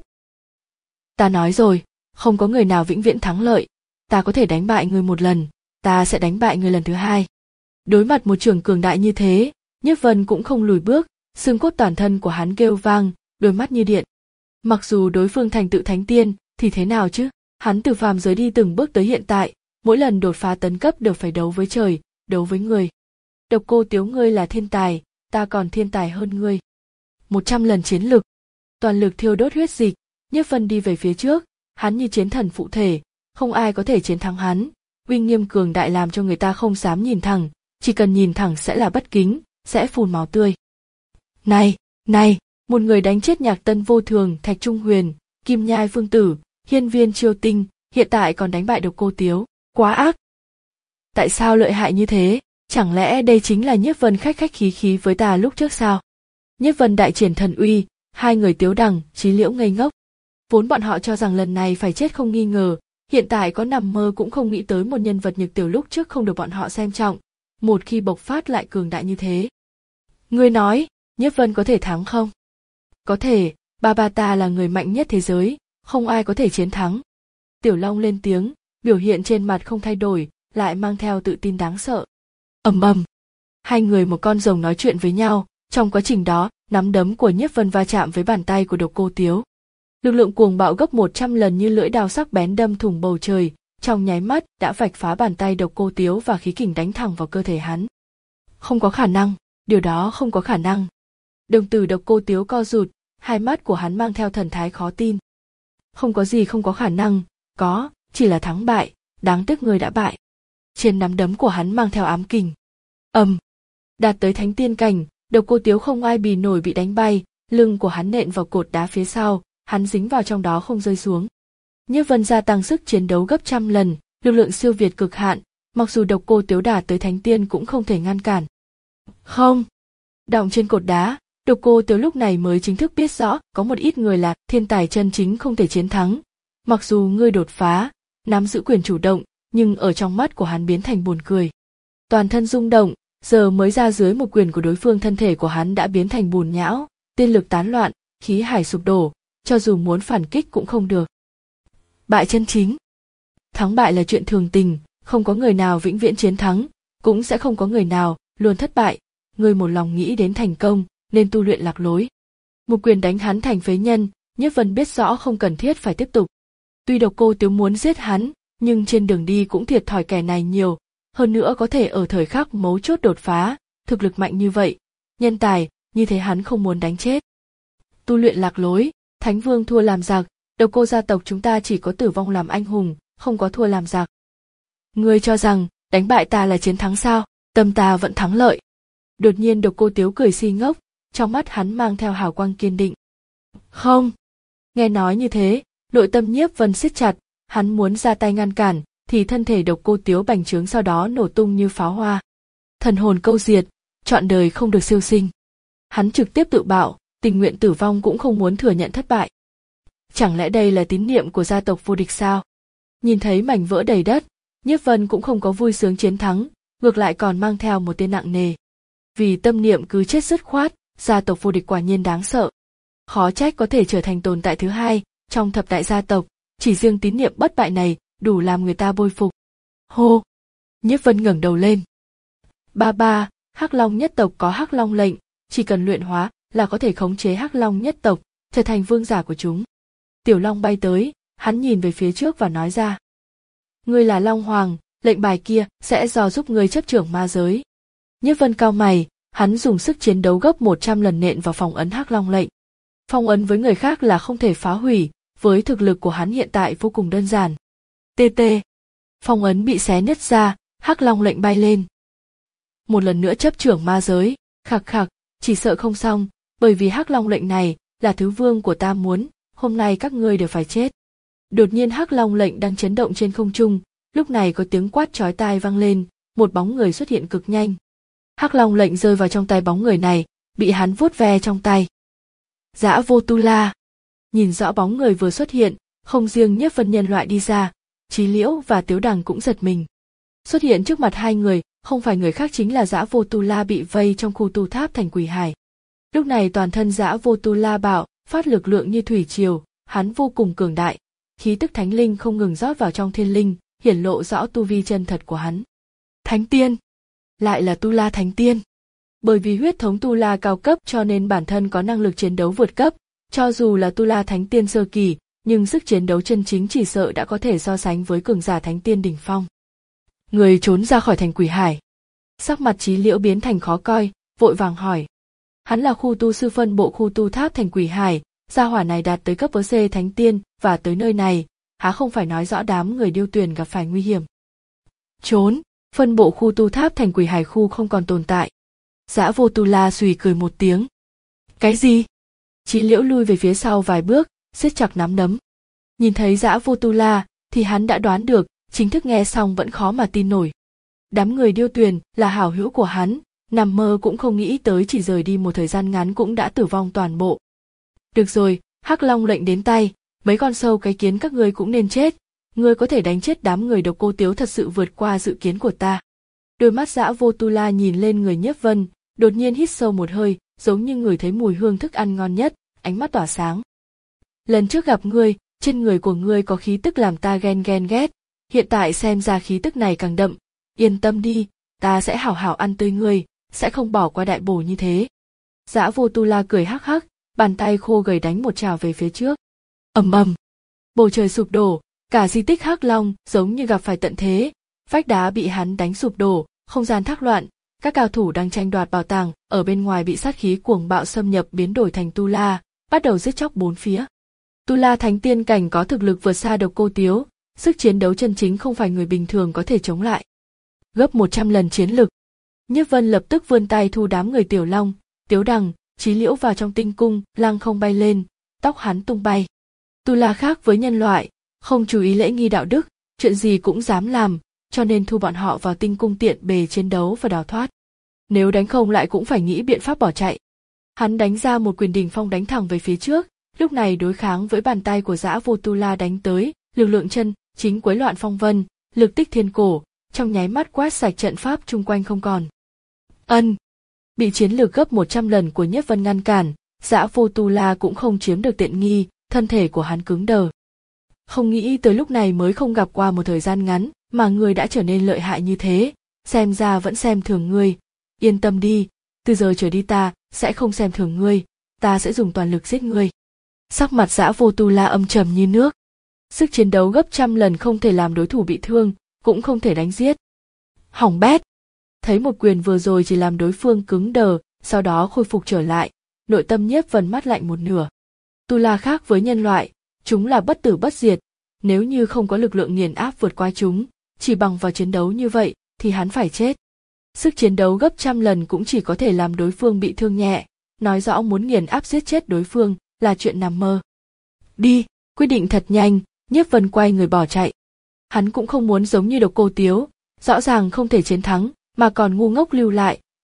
Ta nói rồi, không có người nào vĩnh viễn thắng lợi, ta có thể đánh bại người một lần, ta sẽ đánh bại người lần thứ hai. Đối mặt một trưởng cường đại như thế, Nhiếp Vân cũng không lùi bước, xương cốt toàn thân của hắn kêu vang, đôi mắt như điện. Mặc dù đối phương thành tựu thánh tiên, thì thế nào chứ? Hắn từ phàm giới đi từng bước tới hiện tại, mỗi lần đột phá tấn cấp đều phải đấu với trời, đấu với người. Độc Cô Tiếu ngươi là thiên tài, ta còn thiên tài hơn ngươi. Một trăm lần chiến lực, toàn lực thiêu đốt huyết dịch, Nhiếp Vân đi về phía trước, hắn như chiến thần phụ thể, không ai có thể chiến thắng hắn, uy nghiêm cường đại làm cho người ta không dám nhìn thẳng, chỉ cần nhìn thẳng sẽ là bất kính, sẽ phun máu tươi. Này, này, một người đánh chết Nhạc Tân Vô Thường, Thạch Trung Huyền, Kim Nhai Phương Tử, Hiên Viên Chiêu Tinh, hiện tại còn đánh bại Độc Cô Tiếu, quá ác. Tại sao lợi hại như thế? Chẳng lẽ đây chính là Nhiếp Vân khách khách khí khí với ta lúc trước sao? Nhiếp Vân đại triển thần uy, hai người Tiếu Đằng, Chí Liễu ngây ngốc. Vốn bọn họ cho rằng lần này phải chết không nghi ngờ, hiện tại có nằm mơ cũng không nghĩ tới một nhân vật nhược tiểu lúc trước không được bọn họ xem trọng, một khi bộc phát lại cường đại như thế. Ngươi nói, Nhiếp Vân có thể thắng không? Có thể, ba ba ta là người mạnh nhất thế giới, không ai có thể chiến thắng. Tiểu Long lên tiếng, biểu hiện trên mặt không thay đổi, lại mang theo tự tin đáng sợ. Ầm ầm. Hai người một con rồng nói chuyện với nhau, trong quá trình đó, nắm đấm của Nhiếp Vân va chạm với bàn tay của Độc Cô Tiếu. Lực lượng cuồng bạo gấp một trăm lần như lưỡi đao sắc bén đâm thủng bầu trời, trong nháy mắt đã vạch phá bàn tay Độc Cô Tiếu và khí kình đánh thẳng vào cơ thể hắn. Không có khả năng, điều đó không có khả năng. Đồng tử Độc Cô Tiếu co rụt, hai mắt của hắn mang theo thần thái khó tin. Không có gì không có khả năng, có, chỉ là thắng bại, đáng tiếc người đã bại. Trên nắm đấm của hắn mang theo ám kình. Ầm. Um, đạt tới thánh tiên cảnh, Độc Cô Tiếu không ai bì nổi bị đánh bay, lưng của hắn nện vào cột đá phía sau, hắn dính vào trong đó không rơi xuống. Nhiếp Vân gia tăng sức chiến đấu gấp trăm lần, lực lượng siêu việt cực hạn, mặc dù Độc Cô Tiếu đạt tới thánh tiên cũng không thể ngăn cản. Không. Đọng trên cột đá, Độc Cô Tiếu lúc này mới chính thức biết rõ có một ít người là thiên tài chân chính không thể chiến thắng. Mặc dù ngươi đột phá, nắm giữ quyền chủ động, nhưng ở trong mắt của hắn biến thành buồn cười. Toàn thân rung động, giờ mới ra dưới một quyền của đối phương thân thể của hắn đã biến thành bùn nhão, tiên lực tán loạn, khí hải sụp đổ, cho dù muốn phản kích cũng không được. Bại chân chính. Thắng bại là chuyện thường tình, không có người nào vĩnh viễn chiến thắng, cũng sẽ không có người nào luôn thất bại, người một lòng nghĩ đến thành công, nên tu luyện lạc lối. Một quyền đánh hắn thành phế nhân, Nhiếp Vân biết rõ không cần thiết phải tiếp tục. Tuy Độc Cô Tiếu muốn giết hắn, nhưng trên đường đi cũng thiệt thòi kẻ này nhiều, hơn nữa có thể ở thời khắc mấu chốt đột phá, thực lực mạnh như vậy, nhân tài, như thế hắn không muốn đánh chết. Tu luyện lạc lối, Thánh Vương thua làm giặc, Độc Cô gia tộc chúng ta chỉ có tử vong làm anh hùng, không có thua làm giặc. Ngươi cho rằng, đánh bại ta là chiến thắng sao, tâm ta vẫn thắng lợi. Đột nhiên Độc Cô Tiếu cười si ngốc, trong mắt hắn mang theo hào quang kiên định. Không. Nghe nói như thế, nội tâm Nhiếp Vân siết chặt, hắn muốn ra tay ngăn cản, thì thân thể Độc Cô Tiếu bành trướng sau đó nổ tung như pháo hoa. Thần hồn câu diệt, trọn đời không được siêu sinh. Hắn trực tiếp tự bạo, tình nguyện tử vong cũng không muốn thừa nhận thất bại. Chẳng lẽ đây là tín niệm của gia tộc vô địch sao? Nhìn thấy mảnh vỡ đầy đất, Nhiếp Vân cũng không có vui sướng chiến thắng, ngược lại còn mang theo một tên nặng nề. Vì tâm niệm cứ chết dứt khoát, gia tộc vô địch quả nhiên đáng sợ. Khó trách có thể trở thành tồn tại thứ hai trong thập đại gia tộc, chỉ riêng tín niệm bất bại này đủ làm người ta bội phục. Hô! Nhiếp Vân ngẩng đầu lên. Ba ba, Hắc Long nhất tộc có Hắc Long lệnh, chỉ cần luyện hóa là có thể khống chế Hắc Long nhất tộc, trở thành vương giả của chúng. Tiểu Long bay tới, hắn nhìn về phía trước và nói ra. Ngươi là Long Hoàng, lệnh bài kia sẽ do giúp ngươi chấp trưởng ma giới. Nhiếp Vân cau mày, hắn dùng sức chiến đấu gấp một trăm lần nện vào phong ấn Hắc Long lệnh. Phong ấn với người khác là không thể phá hủy, với thực lực của hắn hiện tại vô cùng đơn giản. Tê tê. Phong ấn bị xé nứt ra, Hắc Long lệnh bay lên. Một lần nữa chấp trưởng ma giới, khạc khạc, chỉ sợ không xong, bởi vì Hắc Long lệnh này là thứ vương của ta muốn, hôm nay các ngươi đều phải chết. Đột nhiên Hắc Long lệnh đang chấn động trên không trung, lúc này có tiếng quát chói tai vang lên, một bóng người xuất hiện cực nhanh. Hắc Long lệnh rơi vào trong tay bóng người này, bị hắn vuốt ve trong tay. Dã Vô Tu La. Nhìn rõ bóng người vừa xuất hiện, không riêng Nhiếp Vân nhân loại đi ra, Chí Liễu và Tiếu Đằng cũng giật mình. Xuất hiện trước mặt hai người, không phải người khác chính là Dã Vô Tu La bị vây trong khu tu tháp thành quỷ hải. Lúc này toàn thân Dã Vô Tu La bạo, phát lực lượng như thủy triều, hắn vô cùng cường đại, khí tức thánh linh không ngừng rót vào trong thiên linh, hiển lộ rõ tu vi chân thật của hắn. Thánh tiên, lại là Tu La Thánh Tiên. Bởi vì huyết thống Tu La cao cấp cho nên bản thân có năng lực chiến đấu vượt cấp, cho dù là Tu La Thánh Tiên sơ kỳ, nhưng sức chiến đấu chân chính chỉ sợ đã có thể so sánh với cường giả Thánh Tiên đỉnh phong. Người trốn ra khỏi thành quỷ hải. Sắc mặt Chí Liễu biến thành khó coi, vội vàng hỏi. Hắn là khu tu sư phân bộ khu tu tháp thành quỷ hải, gia hỏa này đạt tới cấp C Thánh Tiên và tới nơi này, há không phải nói rõ đám người điêu tuyền gặp phải nguy hiểm. Trốn, phân bộ khu tu tháp thành quỷ hải khu không còn tồn tại. Dã Vô Tu La xùy cười một tiếng. Cái gì? Chí Liễu lui về phía sau vài bước, siết chặt nắm đấm. Nhìn thấy Dã Vô Tu La, thì hắn đã đoán được, chính thức nghe xong vẫn khó mà tin nổi. Đám người điêu tuyền là hảo hữu của hắn, nằm mơ cũng không nghĩ tới chỉ rời đi một thời gian ngắn cũng đã tử vong toàn bộ. Được rồi, Hắc Long lệnh đến tay, mấy con sâu cái kiến các ngươi cũng nên chết, ngươi có thể đánh chết đám người Độc Cô Tiếu thật sự vượt qua dự kiến của ta. Đôi mắt Dã Vô Tu La nhìn lên người Nhiếp Vân, đột nhiên hít sâu một hơi, giống như người thấy mùi hương thức ăn ngon nhất, ánh mắt tỏa sáng. Lần trước gặp ngươi, trên người của ngươi có khí tức làm ta ghen ghen ghét, hiện tại xem ra khí tức này càng đậm, yên tâm đi, ta sẽ hảo hảo ăn tươi ngươi, sẽ không bỏ qua đại bổ như thế. Dã Vô Tu La cười hắc hắc, bàn tay khô gầy đánh một trào về phía trước. Ầm ầm, bầu trời sụp đổ, cả di tích Hắc Long giống như gặp phải tận thế, vách đá bị hắn đánh sụp đổ, không gian thác loạn, các cao thủ đang tranh đoạt bảo tàng ở bên ngoài bị sát khí cuồng bạo xâm nhập biến đổi thành Tu La, bắt đầu giết chóc bốn phía. Tu La Thánh Tiên cảnh có thực lực vượt xa Độc Cô Tiếu, sức chiến đấu chân chính không phải người bình thường có thể chống lại. Gấp một trăm lần chiến lực. Nhiếp Vân lập tức vươn tay thu đám người Tiểu Long, Tiếu Đằng, Chí Liễu vào trong tinh cung, lăng không bay lên, tóc hắn tung bay. Tu La khác với nhân loại, không chú ý lễ nghi đạo đức, chuyện gì cũng dám làm, cho nên thu bọn họ vào tinh cung tiện bề chiến đấu và đào thoát. Nếu đánh không lại cũng phải nghĩ biện pháp bỏ chạy. Hắn đánh ra một quyền đỉnh phong đánh thẳng về phía trước, lúc này đối kháng với bàn tay của Dã Vô Tu La đánh tới, lực lượng chân chính quấy loạn phong vân, lực tích thiên cổ, trong nháy mắt quét sạch trận pháp chung quanh không còn. Ân, bị chiến lược gấp một trăm lần của Nhiếp Vân ngăn cản, Dã Vô Tu La cũng không chiếm được tiện nghi, thân thể của hắn cứng đờ. Không nghĩ tới lúc này mới không gặp qua một thời gian ngắn, mà ngươi đã trở nên lợi hại như thế, xem ra vẫn xem thường ngươi. Yên tâm đi, từ giờ trở đi ta sẽ không xem thường ngươi, ta sẽ dùng toàn lực giết ngươi. Sắc mặt Dã Vô Tu La âm trầm như nước. Sức chiến đấu gấp trăm lần không thể làm đối thủ bị thương, cũng không thể đánh giết. Hỏng bét. Thấy một quyền vừa rồi chỉ làm đối phương cứng đờ, sau đó khôi phục trở lại, nội tâm Nhiếp Vân mắt lạnh một nửa. Tu La khác với nhân loại, chúng là bất tử bất diệt, nếu như không có lực lượng nghiền áp vượt qua chúng, chỉ bằng vào chiến đấu như vậy thì hắn phải chết. Sức chiến đấu gấp trăm lần cũng chỉ có thể làm đối phương bị thương nhẹ, nói rõ muốn nghiền áp giết chết đối phương là chuyện nằm mơ. Đi, quyết định thật nhanh, Nhiếp Vân quay người bỏ chạy. Hắn cũng không muốn giống như Độc Cô Tiếu, rõ ràng không thể chiến thắng, mà còn ngu ngốc lưu lại,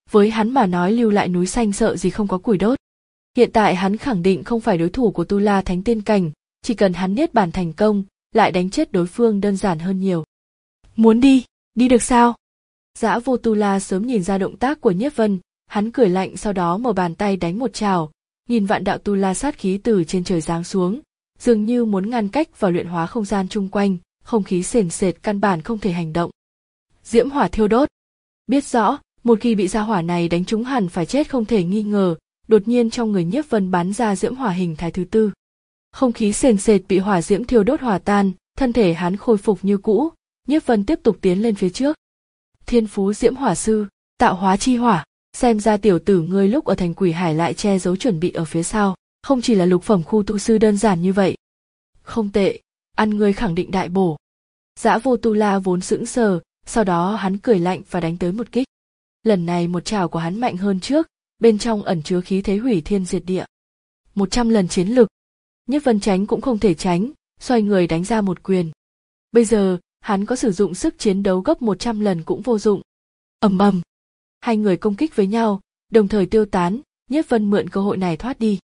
Với hắn mà nói lưu lại núi xanh sợ gì không có củi đốt. Hiện tại hắn khẳng định không phải đối thủ của Tu La Thánh Tiên Cảnh, chỉ cần hắn niết bàn thành công, lại đánh chết đối phương đơn giản hơn nhiều. Muốn đi, đi được sao? Dã Vô Tu La sớm nhìn ra động tác của Nhiếp Vân, hắn cười lạnh sau đó mở bàn tay đánh một trảo, nghìn vạn đạo Tu La sát khí từ trên trời giáng xuống, dường như muốn ngăn cách và luyện hóa không gian chung quanh, không khí sền sệt căn bản không thể hành động. Diễm hỏa thiêu đốt. Biết rõ, một khi bị gia hỏa này đánh trúng hẳn phải chết không thể nghi ngờ, đột nhiên trong người Nhiếp Vân bắn ra diễm hỏa hình thái thứ tư. Không khí sền sệt bị hỏa diễm thiêu đốt hòa tan, thân thể hắn khôi phục như cũ, Nhiếp Vân tiếp tục tiến lên phía trước. Thiên phú diễm hỏa sư, tạo hóa chi hỏa, xem ra tiểu tử ngươi lúc ở thành Quỷ Hải lại che giấu chuẩn bị ở phía sau, không chỉ là lục phẩm khu tu sư đơn giản như vậy. Không tệ, ăn ngươi khẳng định đại bổ. Dã Vô Tu La vốn sững sờ, sau đó hắn cười lạnh và đánh tới một kích. Lần này một trảo của hắn mạnh hơn trước, bên trong ẩn chứa khí thế hủy thiên diệt địa. Một trăm lần chiến lực. Nhiếp Vân tránh cũng không thể tránh, xoay người đánh ra một quyền. Bây giờ, hắn có sử dụng sức chiến đấu gấp một trăm lần cũng vô dụng. Ầm ầm. Hai người công kích với nhau, đồng thời tiêu tán, Nhiếp Vân mượn cơ hội này thoát đi.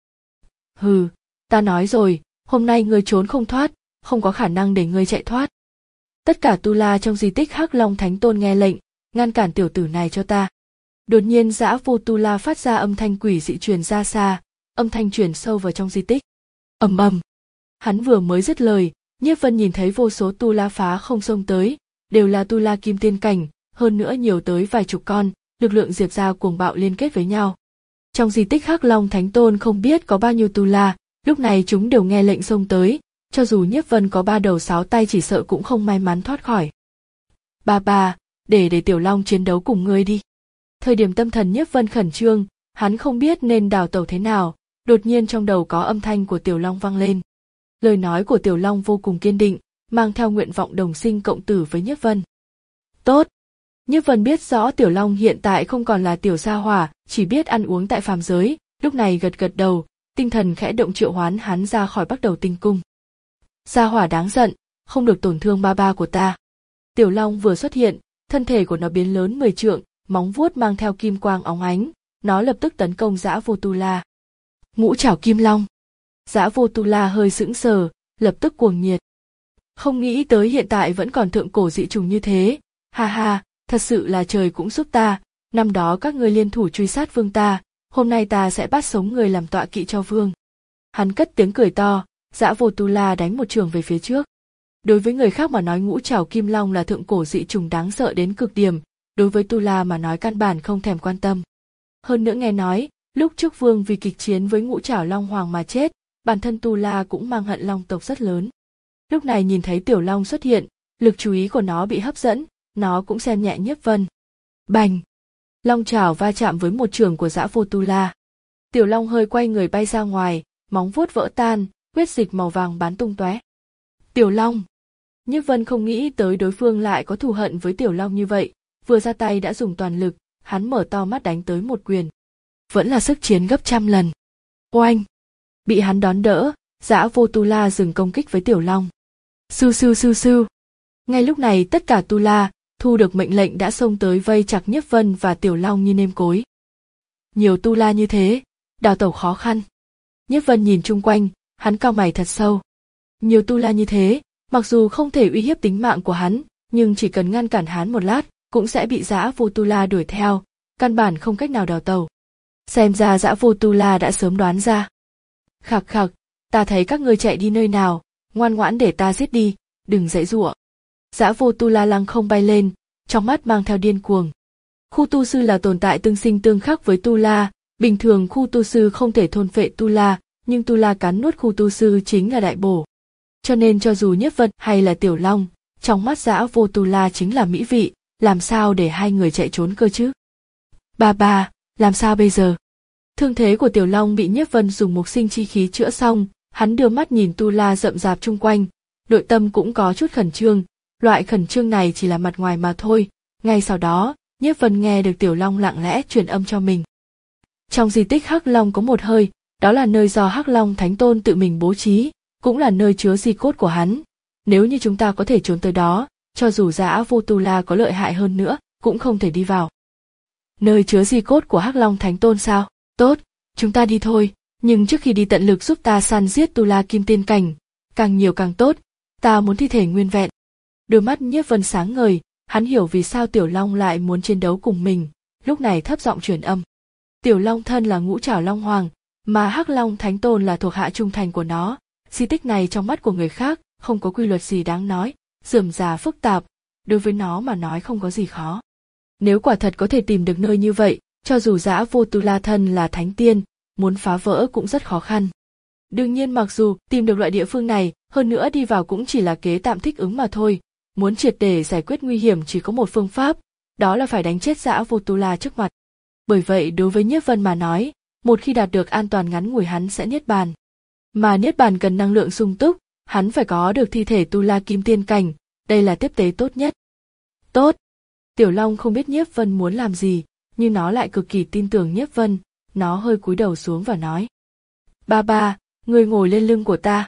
Hừ, ta nói rồi, hôm nay ngươi trốn không thoát, không có khả năng để ngươi chạy thoát. Tất cả Tu La trong di tích Hắc Long Thánh Tôn nghe lệnh, ngăn cản tiểu tử này cho ta. Đột nhiên Dã Vô Tu La phát ra âm thanh quỷ dị truyền ra xa, âm thanh truyền sâu vào trong di tích. Ầm ầm. Hắn vừa mới dứt lời, Nhiếp Vân nhìn thấy vô số Tu La phá không xông tới, đều là Tu La Kim Tiên Cảnh, hơn nữa nhiều tới vài chục con, lực lượng diệt ra cuồng bạo liên kết với nhau. Trong di tích Hắc Long Thánh Tôn không biết có bao nhiêu Tu La, lúc này chúng đều nghe lệnh xông tới, cho dù Nhiếp Vân có ba đầu sáu tay chỉ sợ cũng không may mắn thoát khỏi. Ba ba, để để Tiểu Long chiến đấu cùng ngươi đi. Thời điểm tâm thần Nhiếp Vân khẩn trương, hắn không biết nên đào tẩu thế nào, đột nhiên trong đầu có âm thanh của Tiểu Long vang lên. Lời nói của Tiểu Long vô cùng kiên định, mang theo nguyện vọng đồng sinh cộng tử với Nhiếp Vân. Tốt. Nhiếp Vân biết rõ Tiểu Long hiện tại không còn là tiểu gia hỏa, chỉ biết ăn uống tại phàm giới, lúc này gật gật đầu, tinh thần khẽ động triệu hoán hắn ra khỏi Bắc Đầu Tinh Cung. Gia hỏa đáng giận, không được tổn thương ba ba của ta. Tiểu Long vừa xuất hiện, thân thể của nó biến lớn mười trượng, móng vuốt mang theo kim quang óng ánh, nó lập tức tấn công Dã Vô Tu La. Ngũ trảo Kim Long. Dã Vô Tu La hơi sững sờ, lập tức cuồng nhiệt. Không nghĩ tới hiện tại vẫn còn thượng cổ dị trùng như thế, ha ha, thật sự là trời cũng giúp ta, năm đó các ngươi liên thủ truy sát vương ta, hôm nay ta sẽ bắt sống người làm tọa kỵ cho vương. Hắn cất tiếng cười to, Dã Vô Tu La đánh một trường về phía trước. Đối với người khác mà nói ngũ trảo Kim Long là thượng cổ dị trùng đáng sợ đến cực điểm, đối với Tu La mà nói căn bản không thèm quan tâm. Hơn nữa nghe nói, lúc trước vương vì kịch chiến với ngũ trảo Long Hoàng mà chết, bản thân Tu La cũng mang hận Long tộc rất lớn. Lúc này nhìn thấy Tiểu Long xuất hiện, lực chú ý của nó bị hấp dẫn, nó cũng xem nhẹ Nhiếp Vân. Bành! Long trảo va chạm với một trường của Dã Vô Tu La. Tiểu Long hơi quay người bay ra ngoài, móng vuốt vỡ tan, huyết dịch màu vàng bắn tung tóe. Tiểu Long! Nhiếp Vân không nghĩ tới đối phương lại có thù hận với Tiểu Long như vậy, vừa ra tay đã dùng toàn lực, hắn mở to mắt đánh tới một quyền. Vẫn là sức chiến gấp trăm lần. Oanh! Bị hắn đón đỡ, Dã Vô Tu La dừng công kích với Tiểu Long. Sư sư sư sư! Ngay lúc này tất cả Tu La, thu được mệnh lệnh đã xông tới vây chặt Nhiếp Vân và Tiểu Long như nêm cối. Nhiều Tu La như thế, đào tẩu khó khăn. Nhiếp Vân nhìn chung quanh, hắn cau mày thật sâu. Nhiều Tu La như thế, mặc dù không thể uy hiếp tính mạng của hắn, nhưng chỉ cần ngăn cản hắn một lát, cũng sẽ bị Dã Vô Tu La đuổi theo, căn bản không cách nào đào tẩu. Xem ra Dã Vô Tu La đã sớm đoán ra. Khặc khặc, ta thấy các ngươi chạy đi nơi nào, ngoan ngoãn để ta giết đi, đừng giãy giụa. Dã Vô Tu La lăng không bay lên, trong mắt mang theo điên cuồng. Khu tu sư là tồn tại tương sinh tương khắc với Tu La, bình thường khu tu sư không thể thôn phệ Tu La, nhưng Tu La cắn nuốt khu tu sư chính là đại bổ. Cho nên cho dù Nhiếp Vân hay là Tiểu Long, trong mắt Dã Vô Tu La chính là mỹ vị, làm sao để hai người chạy trốn cơ chứ? Ba ba, làm sao bây giờ? Thương thế của Tiểu Long bị Nhiếp Vân dùng mục sinh chi khí chữa xong, hắn đưa mắt nhìn Tu La rậm rạp chung quanh, nội tâm cũng có chút khẩn trương, loại khẩn trương này chỉ là mặt ngoài mà thôi. Ngay sau đó, Nhiếp Vân nghe được Tiểu Long lặng lẽ truyền âm cho mình. Trong di tích Hắc Long có một hơi, đó là nơi do Hắc Long Thánh Tôn tự mình bố trí, cũng là nơi chứa di cốt của hắn. Nếu như chúng ta có thể trốn tới đó, cho dù Dã Vô Tu La có lợi hại hơn nữa, cũng không thể đi vào. Nơi chứa di cốt của Hắc Long Thánh Tôn sao? Tốt, chúng ta đi thôi, nhưng trước khi đi tận lực giúp ta săn giết Tu La Kim Tiên Cảnh, càng nhiều càng tốt, ta muốn thi thể nguyên vẹn. Đôi mắt Nhiếp Vân sáng ngời, hắn hiểu vì sao Tiểu Long lại muốn chiến đấu cùng mình, lúc này thấp giọng truyền âm. Tiểu Long thân là Ngũ Trảo Long Hoàng, mà Hắc Long Thánh Tôn là thuộc hạ trung thành của nó, di tích này trong mắt của người khác không có quy luật gì đáng nói, rườm rà phức tạp, đối với nó mà nói không có gì khó. Nếu quả thật có thể tìm được nơi như vậy, cho dù Dã Vô Tu La thân là thánh tiên, muốn phá vỡ cũng rất khó khăn. Đương nhiên mặc dù tìm được loại địa phương này, hơn nữa đi vào cũng chỉ là kế tạm thích ứng mà thôi, muốn triệt để giải quyết nguy hiểm chỉ có một phương pháp, đó là phải đánh chết Dã Vô Tu La trước mặt. Bởi vậy đối với Nhiếp Vân mà nói, một khi đạt được an toàn ngắn ngủi hắn sẽ niết bàn. Mà niết bàn cần năng lượng sung túc, hắn phải có được thi thể Tu La Kim Tiên Cảnh, đây là tiếp tế tốt nhất. Tốt. Tiểu Long không biết Nhiếp Vân muốn làm gì, nhưng nó lại cực kỳ tin tưởng Nhiếp Vân, nó hơi cúi đầu xuống và nói. Ba ba, ngươi ngồi lên lưng của ta.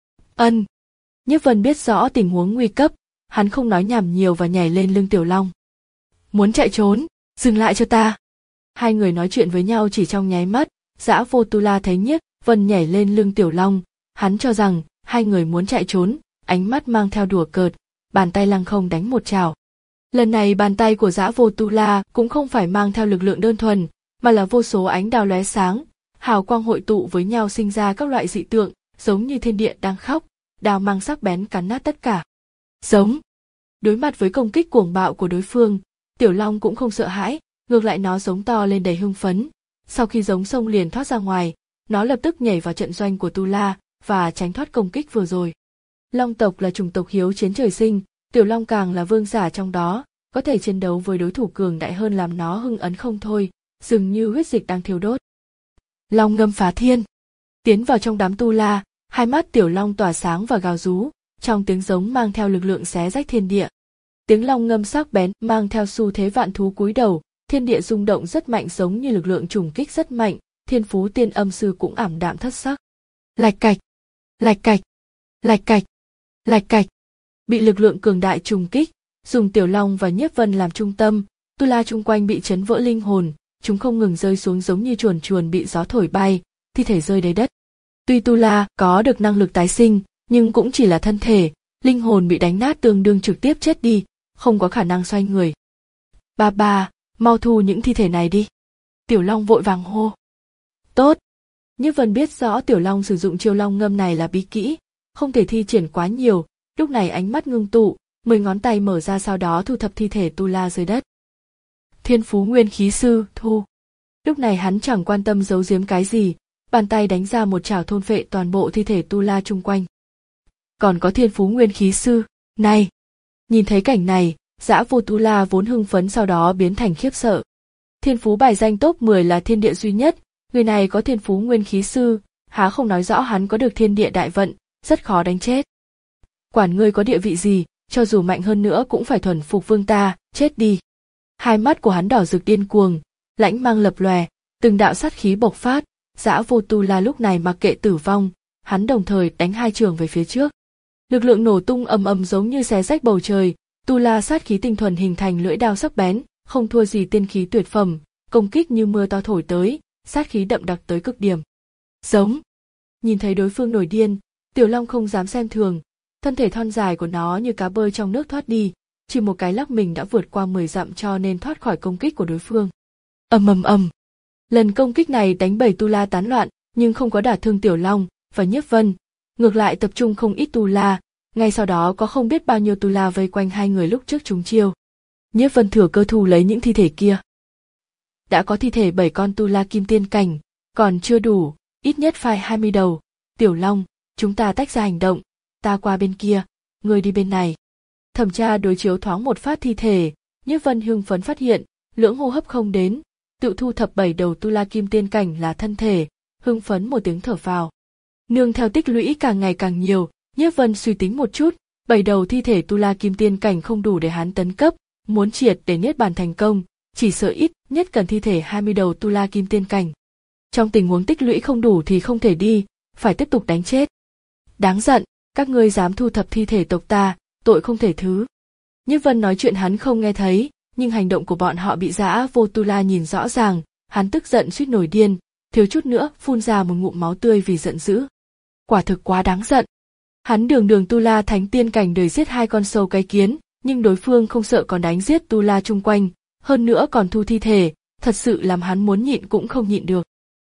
Ân. Nhiếp Vân biết rõ tình huống nguy cấp, hắn không nói nhảm nhiều và nhảy lên lưng Tiểu Long. Muốn chạy trốn, dừng lại cho ta. Hai người nói chuyện với nhau chỉ trong nháy mắt, Dã Vô Tu La thấy Nhiếp Vân nhảy lên lưng Tiểu Long, hắn cho rằng hai người muốn chạy trốn, ánh mắt mang theo đùa cợt, bàn tay lăng không đánh một chảo. Lần này bàn tay của Dã Vô Tu La cũng không phải mang theo lực lượng đơn thuần, mà là vô số ánh đao lóe sáng, hào quang hội tụ với nhau sinh ra các loại dị tượng, giống như thiên địa đang khóc, đao mang sắc bén cắn nát tất cả. Giống. Đối mặt với công kích cuồng bạo của đối phương, Tiểu Long cũng không sợ hãi, ngược lại nó giống to lên đầy hưng phấn. Sau khi giống sông liền thoát ra ngoài, nó lập tức nhảy vào trận doanh của Tu La và tránh thoát công kích vừa rồi. Long tộc là chủng tộc hiếu chiến trời sinh, Tiểu Long càng là vương giả trong đó, có thể chiến đấu với đối thủ cường đại hơn làm nó hưng ấn không thôi, dường như huyết dịch đang thiêu đốt. Long ngâm phá thiên. Tiến vào trong đám Tu La, hai mắt Tiểu Long tỏa sáng và gào rú, trong tiếng giống mang theo lực lượng xé rách thiên địa. Tiếng long ngâm sắc bén mang theo xu thế vạn thú cúi đầu, thiên địa rung động rất mạnh giống như lực lượng trùng kích rất mạnh, Thiên Phú Tiên Âm Sư cũng ảm đạm thất sắc. Lạch cạch, lạch cạch, lạch cạch, lạch cạch. Bị lực lượng cường đại trùng kích, dùng Tiểu Long và Nhiếp Vân làm trung tâm, Tu La chung quanh bị chấn vỡ linh hồn, chúng không ngừng rơi xuống giống như chuồn chuồn bị gió thổi bay, thi thể rơi đầy đất. Tuy Tu La có được năng lực tái sinh, nhưng cũng chỉ là thân thể, linh hồn bị đánh nát tương đương trực tiếp chết đi, không có khả năng xoay người. Ba ba, mau thu những thi thể này đi. Tiểu Long vội vàng hô. Tốt. Nhiếp Vân biết rõ Tiểu Long sử dụng chiêu long ngâm này là bí kỹ, không thể thi triển quá nhiều, lúc này ánh mắt ngưng tụ, mười ngón tay mở ra sau đó thu thập thi thể Tu La dưới đất. Thiên Phú Nguyên Khí Sư, thu. Lúc này hắn chẳng quan tâm giấu giếm cái gì, bàn tay đánh ra một chảo thôn phệ toàn bộ thi thể Tu La chung quanh. Còn có Thiên Phú Nguyên Khí Sư, này. Nhìn thấy cảnh này, Dã Vô Tu La vốn hưng phấn sau đó biến thành khiếp sợ. Thiên phú bài danh top mười là thiên địa duy nhất, người này có thiên phú nguyên khí sư, há không nói rõ hắn có được thiên địa đại vận, rất khó đánh chết. Quản ngươi có địa vị gì, cho dù mạnh hơn nữa cũng phải thuần phục vương ta, chết đi. Hai mắt của hắn đỏ rực điên cuồng, lãnh mang lập lòe, từng đạo sát khí bộc phát, Dã Vô Tu La lúc này mặc kệ tử vong, hắn đồng thời đánh hai trường về phía trước. Lực lượng nổ tung ầm ầm giống như xé rách bầu trời, Tu La sát khí tinh thuần hình thành lưỡi đao sắc bén, không thua gì tiên khí tuyệt phẩm, công kích như mưa to thổi tới, sát khí đậm đặc tới cực điểm. Giống. Nhìn thấy đối phương nổi điên, Tiểu Long không dám xem thường, thân thể thon dài của nó như cá bơi trong nước thoát đi, chỉ một cái lắc mình đã vượt qua mười dặm cho nên thoát khỏi công kích của đối phương. Ầm ầm ầm. Lần công kích này đánh bảy Tu La tán loạn, nhưng không có đả thương Tiểu Long và Nhiếp Vân, ngược lại tập trung không ít Tu La, ngay sau đó có không biết bao nhiêu Tu La vây quanh hai người lúc trước chúng chiêu. Nhiếp Vân thừa cơ thu lấy những thi thể kia. Đã có thi thể bảy con Tu La kim tiên cảnh, còn chưa đủ, ít nhất phải hai mươi đầu. Tiểu Long, chúng ta tách ra hành động, ta qua bên kia, ngươi đi bên này. Thẩm tra đối chiếu thoáng một phát thi thể, Nhiếp Vân hưng phấn phát hiện, lưỡng hô hấp không đến, tự thu thập bảy đầu Tu La kim tiên cảnh là thân thể, hưng phấn một tiếng thở phào. Nương theo tích lũy càng ngày càng nhiều, Nhiếp Vân suy tính một chút, bảy đầu thi thể Tu La kim tiên cảnh không đủ để hắn tấn cấp, muốn triệt để niết bàn thành công, chỉ sợ ít nhất cần thi thể hai mươi đầu Tu La kim tiên cảnh. Trong tình huống tích lũy không đủ thì không thể đi, phải tiếp tục đánh chết. Đáng giận, các ngươi dám thu thập thi thể tộc ta, tội không thể thứ. Nhiếp Vân nói chuyện hắn không nghe thấy, nhưng hành động của bọn họ bị Dã Vô Tu La nhìn rõ ràng, hắn tức giận suýt nổi điên, thiếu chút nữa phun ra một ngụm máu tươi vì giận dữ. Quả thực quá đáng giận. Hắn đường đường Tu La Thánh Tiên cảnh đời giết hai con sâu cái kiến, nhưng đối phương không sợ còn đánh giết Tu La chung quanh, hơn nữa còn thu thi thể, thật sự làm hắn muốn nhịn cũng không nhịn được.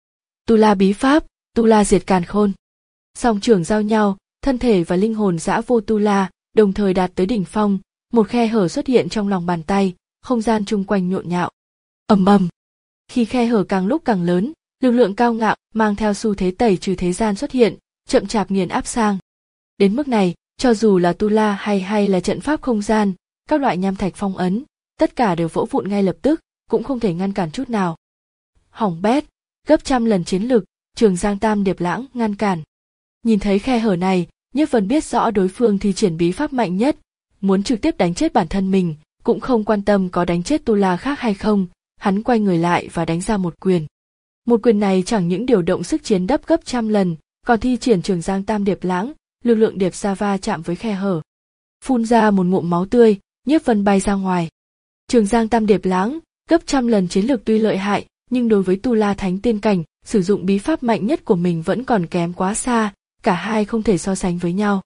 Tu La bí pháp, Tu La diệt càn khôn. Song trưởng giao nhau, thân thể và linh hồn Dã Vô Tu La đồng thời đạt tới đỉnh phong, một khe hở xuất hiện trong lòng bàn tay, không gian chung quanh nhộn nhạo. Ầm ầm. Khi khe hở càng lúc càng lớn, lực lượng cao ngạo mang theo xu thế tẩy trừ thế gian xuất hiện, chậm chạp nghiền áp sang. Đến mức này, cho dù là Tu La hay hay là trận pháp không gian, các loại nham thạch phong ấn, tất cả đều vỡ vụn ngay lập tức, cũng không thể ngăn cản chút nào. Hỏng bét, gấp trăm lần chiến lực, Trường Giang Tam Điệp Lãng ngăn cản. Nhìn thấy khe hở này, Nhiếp Vân biết rõ đối phương thi triển bí pháp mạnh nhất, muốn trực tiếp đánh chết bản thân mình, cũng không quan tâm có đánh chết Tu La khác hay không, hắn quay người lại và đánh ra một quyền. Một quyền này chẳng những điều động sức chiến đắp gấp trăm lần, còn thi triển Trường Giang Tam Điệp Lãng, lực lượng điệp ra va chạm với khe hở. Phun ra một ngụm máu tươi, Nhiếp Vân bay ra ngoài. Trường Giang Tam Điệp Lãng, gấp trăm lần chiến lược tuy lợi hại, nhưng đối với Tu La Thánh Tiên cảnh, sử dụng bí pháp mạnh nhất của mình vẫn còn kém quá xa, cả hai không thể so sánh với nhau.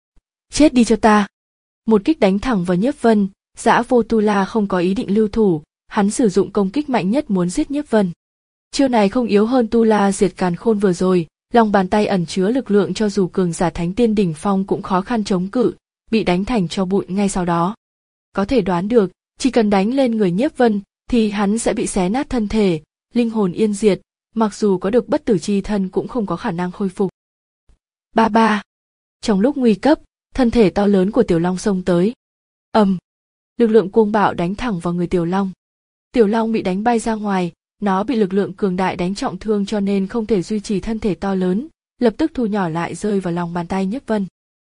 Chết đi cho ta! Một kích đánh thẳng vào Nhiếp Vân, Dã Vô Tu La không có ý định lưu thủ, hắn sử dụng công kích mạnh nhất muốn giết Nhiếp Vân. Chiêu này không yếu hơn Tu La diệt càn khôn vừa rồi, lòng bàn tay ẩn chứa lực lượng cho dù cường giả Thánh Tiên đỉnh phong cũng khó khăn chống cự, bị đánh thành tro bụi ngay sau đó. Có thể đoán được, chỉ cần đánh lên người Nhiếp Vân, thì hắn sẽ bị xé nát thân thể, linh hồn yên diệt, mặc dù có được bất tử chi thân cũng không có khả năng khôi phục. Ba ba. Trong lúc nguy cấp, thân thể to lớn của Tiểu Long xông tới. Ầm. Lực lượng cuồng bạo đánh thẳng vào người Tiểu Long. Tiểu Long bị đánh bay ra ngoài, nó bị lực lượng cường đại đánh trọng thương cho nên không thể duy trì thân thể to lớn, lập tức thu nhỏ lại rơi vào lòng bàn tay Nhiếp Vân.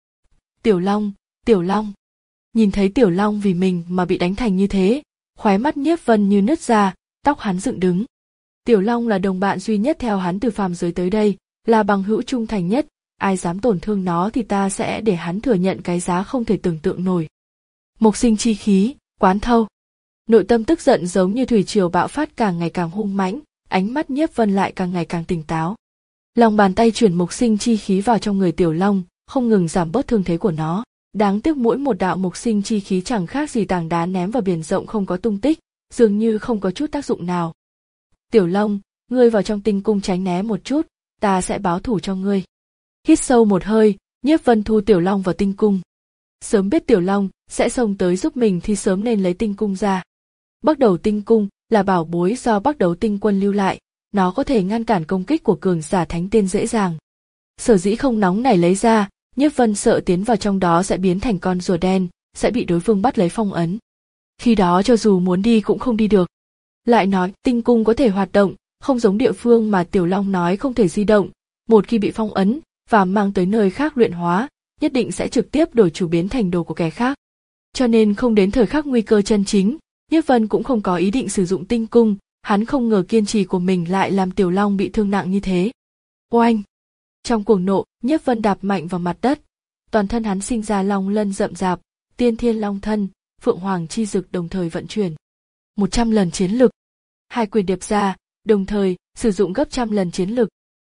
Tiểu Long, Tiểu Long. Nhìn thấy Tiểu Long vì mình mà bị đánh thành như thế, khóe mắt Nhiếp Vân như nứt ra, tóc hắn dựng đứng. Tiểu Long là đồng bạn duy nhất theo hắn từ phàm giới tới đây, là bằng hữu trung thành nhất, ai dám tổn thương nó thì ta sẽ để hắn thừa nhận cái giá không thể tưởng tượng nổi. Mộc sinh chi khí, quán thâu. Nội tâm tức giận giống như thủy triều bạo phát càng ngày càng hung mãnh, ánh mắt Nhiếp Vân lại càng ngày càng tỉnh táo. Lòng bàn tay chuyển mộc sinh chi khí vào trong người Tiểu Long, không ngừng giảm bớt thương thế của nó. Đáng tiếc mỗi một đạo mộc sinh chi khí chẳng khác gì tảng đá ném vào biển rộng không có tung tích, dường như không có chút tác dụng nào. Tiểu Long, ngươi vào trong tinh cung tránh né một chút, ta sẽ báo thủ cho ngươi. Hít sâu một hơi, Nhiếp Vân thu Tiểu Long vào tinh cung. Sớm biết Tiểu Long sẽ xông tới giúp mình thì sớm nên lấy tinh cung ra. Bắc Đấu Tinh Cung là bảo bối do Bắc Đấu Tinh Quân lưu lại, nó có thể ngăn cản công kích của cường giả Thánh Tiên dễ dàng. Sở dĩ không nóng nảy lấy ra, Nhiếp Vân sợ tiến vào trong đó sẽ biến thành con rùa đen, sẽ bị đối phương bắt lấy phong ấn. Khi đó cho dù muốn đi cũng không đi được. Lại nói, tinh cung có thể hoạt động, không giống địa phương mà Tiểu Long nói không thể di động, một khi bị phong ấn và mang tới nơi khác luyện hóa, nhất định sẽ trực tiếp đổi chủ biến thành đồ của kẻ khác. Cho nên không đến thời khắc nguy cơ chân chính, Nhiếp Vân cũng không có ý định sử dụng tinh cung, hắn không ngờ kiên trì của mình lại làm Tiểu Long bị thương nặng như thế. Oanh! Trong cuồng nộ, Nhiếp Vân đạp mạnh vào mặt đất, toàn thân hắn sinh ra long lân rậm rạp, tiên thiên long thân, phượng hoàng chi dực đồng thời vận chuyển. Một trăm lần chiến lực. Hai quyền điệp ra, đồng thời sử dụng gấp trăm lần chiến lực.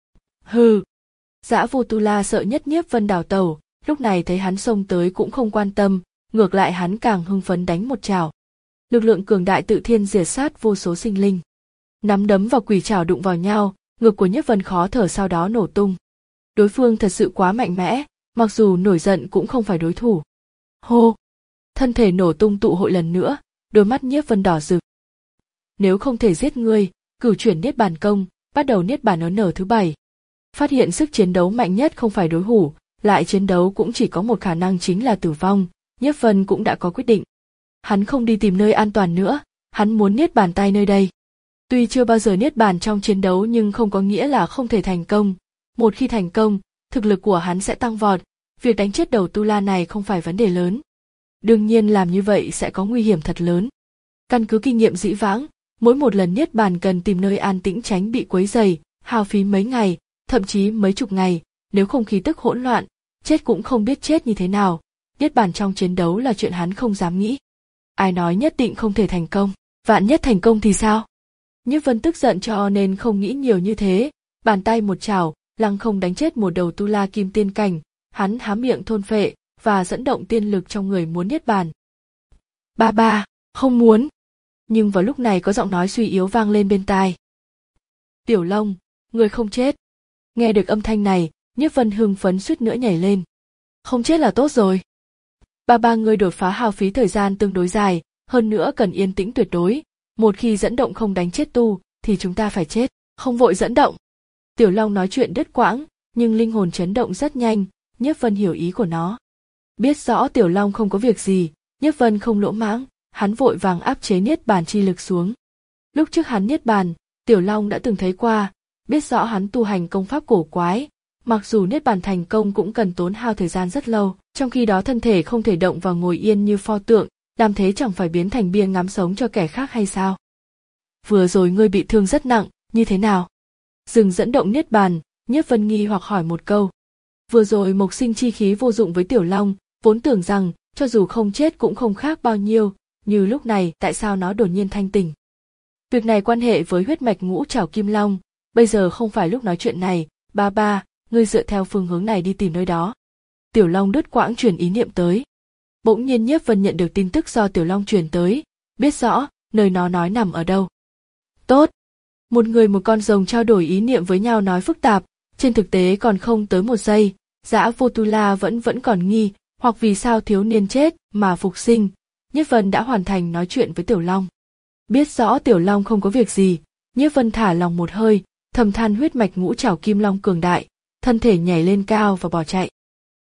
Hừ! Dã Vô Tu La sợ nhất Nhiếp Vân đảo tẩu, lúc này thấy hắn xông tới cũng không quan tâm, ngược lại hắn càng hưng phấn đánh một chảo. Lực lượng cường đại tự thiên diệt sát vô số sinh linh. Nắm đấm và quỷ chảo đụng vào nhau, ngực của Nhiếp Vân khó thở sau đó nổ tung. Đối phương thật sự quá mạnh mẽ, mặc dù nổi giận cũng không phải đối thủ. Hô! Thân thể nổ tung tụ hội lần nữa, đôi mắt Nhiếp Vân đỏ rực. Nếu không thể giết ngươi, cửu chuyển niết bàn công, bắt đầu niết bàn ấn nở thứ bảy. Phát hiện sức chiến đấu mạnh nhất không phải đối thủ, lại chiến đấu cũng chỉ có một khả năng chính là tử vong, Nhiếp Vân cũng đã có quyết định. Hắn không đi tìm nơi an toàn nữa, hắn muốn niết bàn tay nơi đây. Tuy chưa bao giờ niết bàn trong chiến đấu nhưng không có nghĩa là không thể thành công. Một khi thành công, thực lực của hắn sẽ tăng vọt, việc đánh chết đầu Tu La này không phải vấn đề lớn. Đương nhiên làm như vậy sẽ có nguy hiểm thật lớn. Căn cứ kinh nghiệm dĩ vãng, mỗi một lần niết bàn cần tìm nơi an tĩnh tránh bị quấy rầy, hao phí mấy ngày, thậm chí mấy chục ngày, nếu không khí tức hỗn loạn, chết cũng không biết chết như thế nào. Niết bàn trong chiến đấu là chuyện hắn không dám nghĩ. ai nói nhất định không thể thành công, vạn nhất thành công thì sao? Nhiếp Vân tức giận cho nên không nghĩ nhiều như thế, bàn tay một chảo, lăng không đánh chết một đầu tu la kim tiên cảnh, hắn há miệng thôn phệ và dẫn động tiên lực trong người muốn niết bàn. Ba ba, không muốn. Nhưng vào lúc này có giọng nói suy yếu vang lên bên tai. Tiểu Long, người không chết. Nghe được âm thanh này, Nhiếp Vân hưng phấn suýt nữa nhảy lên. Không chết là tốt rồi. Ba ba người đột phá hao phí thời gian tương đối dài, hơn nữa cần yên tĩnh tuyệt đối. Một khi dẫn động không đánh chết tu, thì chúng ta phải chết, không vội dẫn động. Tiểu Long nói chuyện đứt quãng, nhưng linh hồn chấn động rất nhanh, Nhiếp Vân hiểu ý của nó. Biết rõ Tiểu Long không có việc gì, Nhiếp Vân không lỗ mãng, hắn vội vàng áp chế niết bàn chi lực xuống. Lúc trước hắn niết bàn, Tiểu Long đã từng thấy qua, biết rõ hắn tu hành công pháp cổ quái, mặc dù niết bàn thành công cũng cần tốn hao thời gian rất lâu, trong khi đó thân thể không thể động và ngồi yên như pho tượng, làm thế chẳng phải biến thành bia ngắm sống cho kẻ khác hay sao? Vừa rồi ngươi bị thương rất nặng, như thế nào? Dừng dẫn động niết bàn, Nhiếp Vân nghi hoặc hỏi một câu. Vừa rồi mộc sinh chi khí vô dụng với Tiểu Long, vốn tưởng rằng cho dù không chết cũng không khác bao nhiêu, như lúc này tại sao nó đột nhiên thanh tỉnh? Việc này quan hệ với huyết mạch ngũ trảo kim long, bây giờ không phải lúc nói chuyện này, ba ba, ngươi dựa theo phương hướng này đi tìm nơi đó. Tiểu Long đứt quãng truyền ý niệm tới. Bỗng nhiên Nhiếp Vân nhận được tin tức do Tiểu Long truyền tới, biết rõ nơi nó nói nằm ở đâu. Tốt. Một người một con rồng trao đổi ý niệm với nhau nói phức tạp, trên thực tế còn không tới một giây, Dã Vô Tu La vẫn vẫn còn nghi, hoặc vì sao thiếu niên chết mà phục sinh. Nhiếp Vân đã hoàn thành nói chuyện với Tiểu Long. Biết rõ Tiểu Long không có việc gì, Nhiếp Vân thả lòng một hơi, thầm than huyết mạch ngũ trảo kim long cường đại, thân thể nhảy lên cao và bỏ chạy.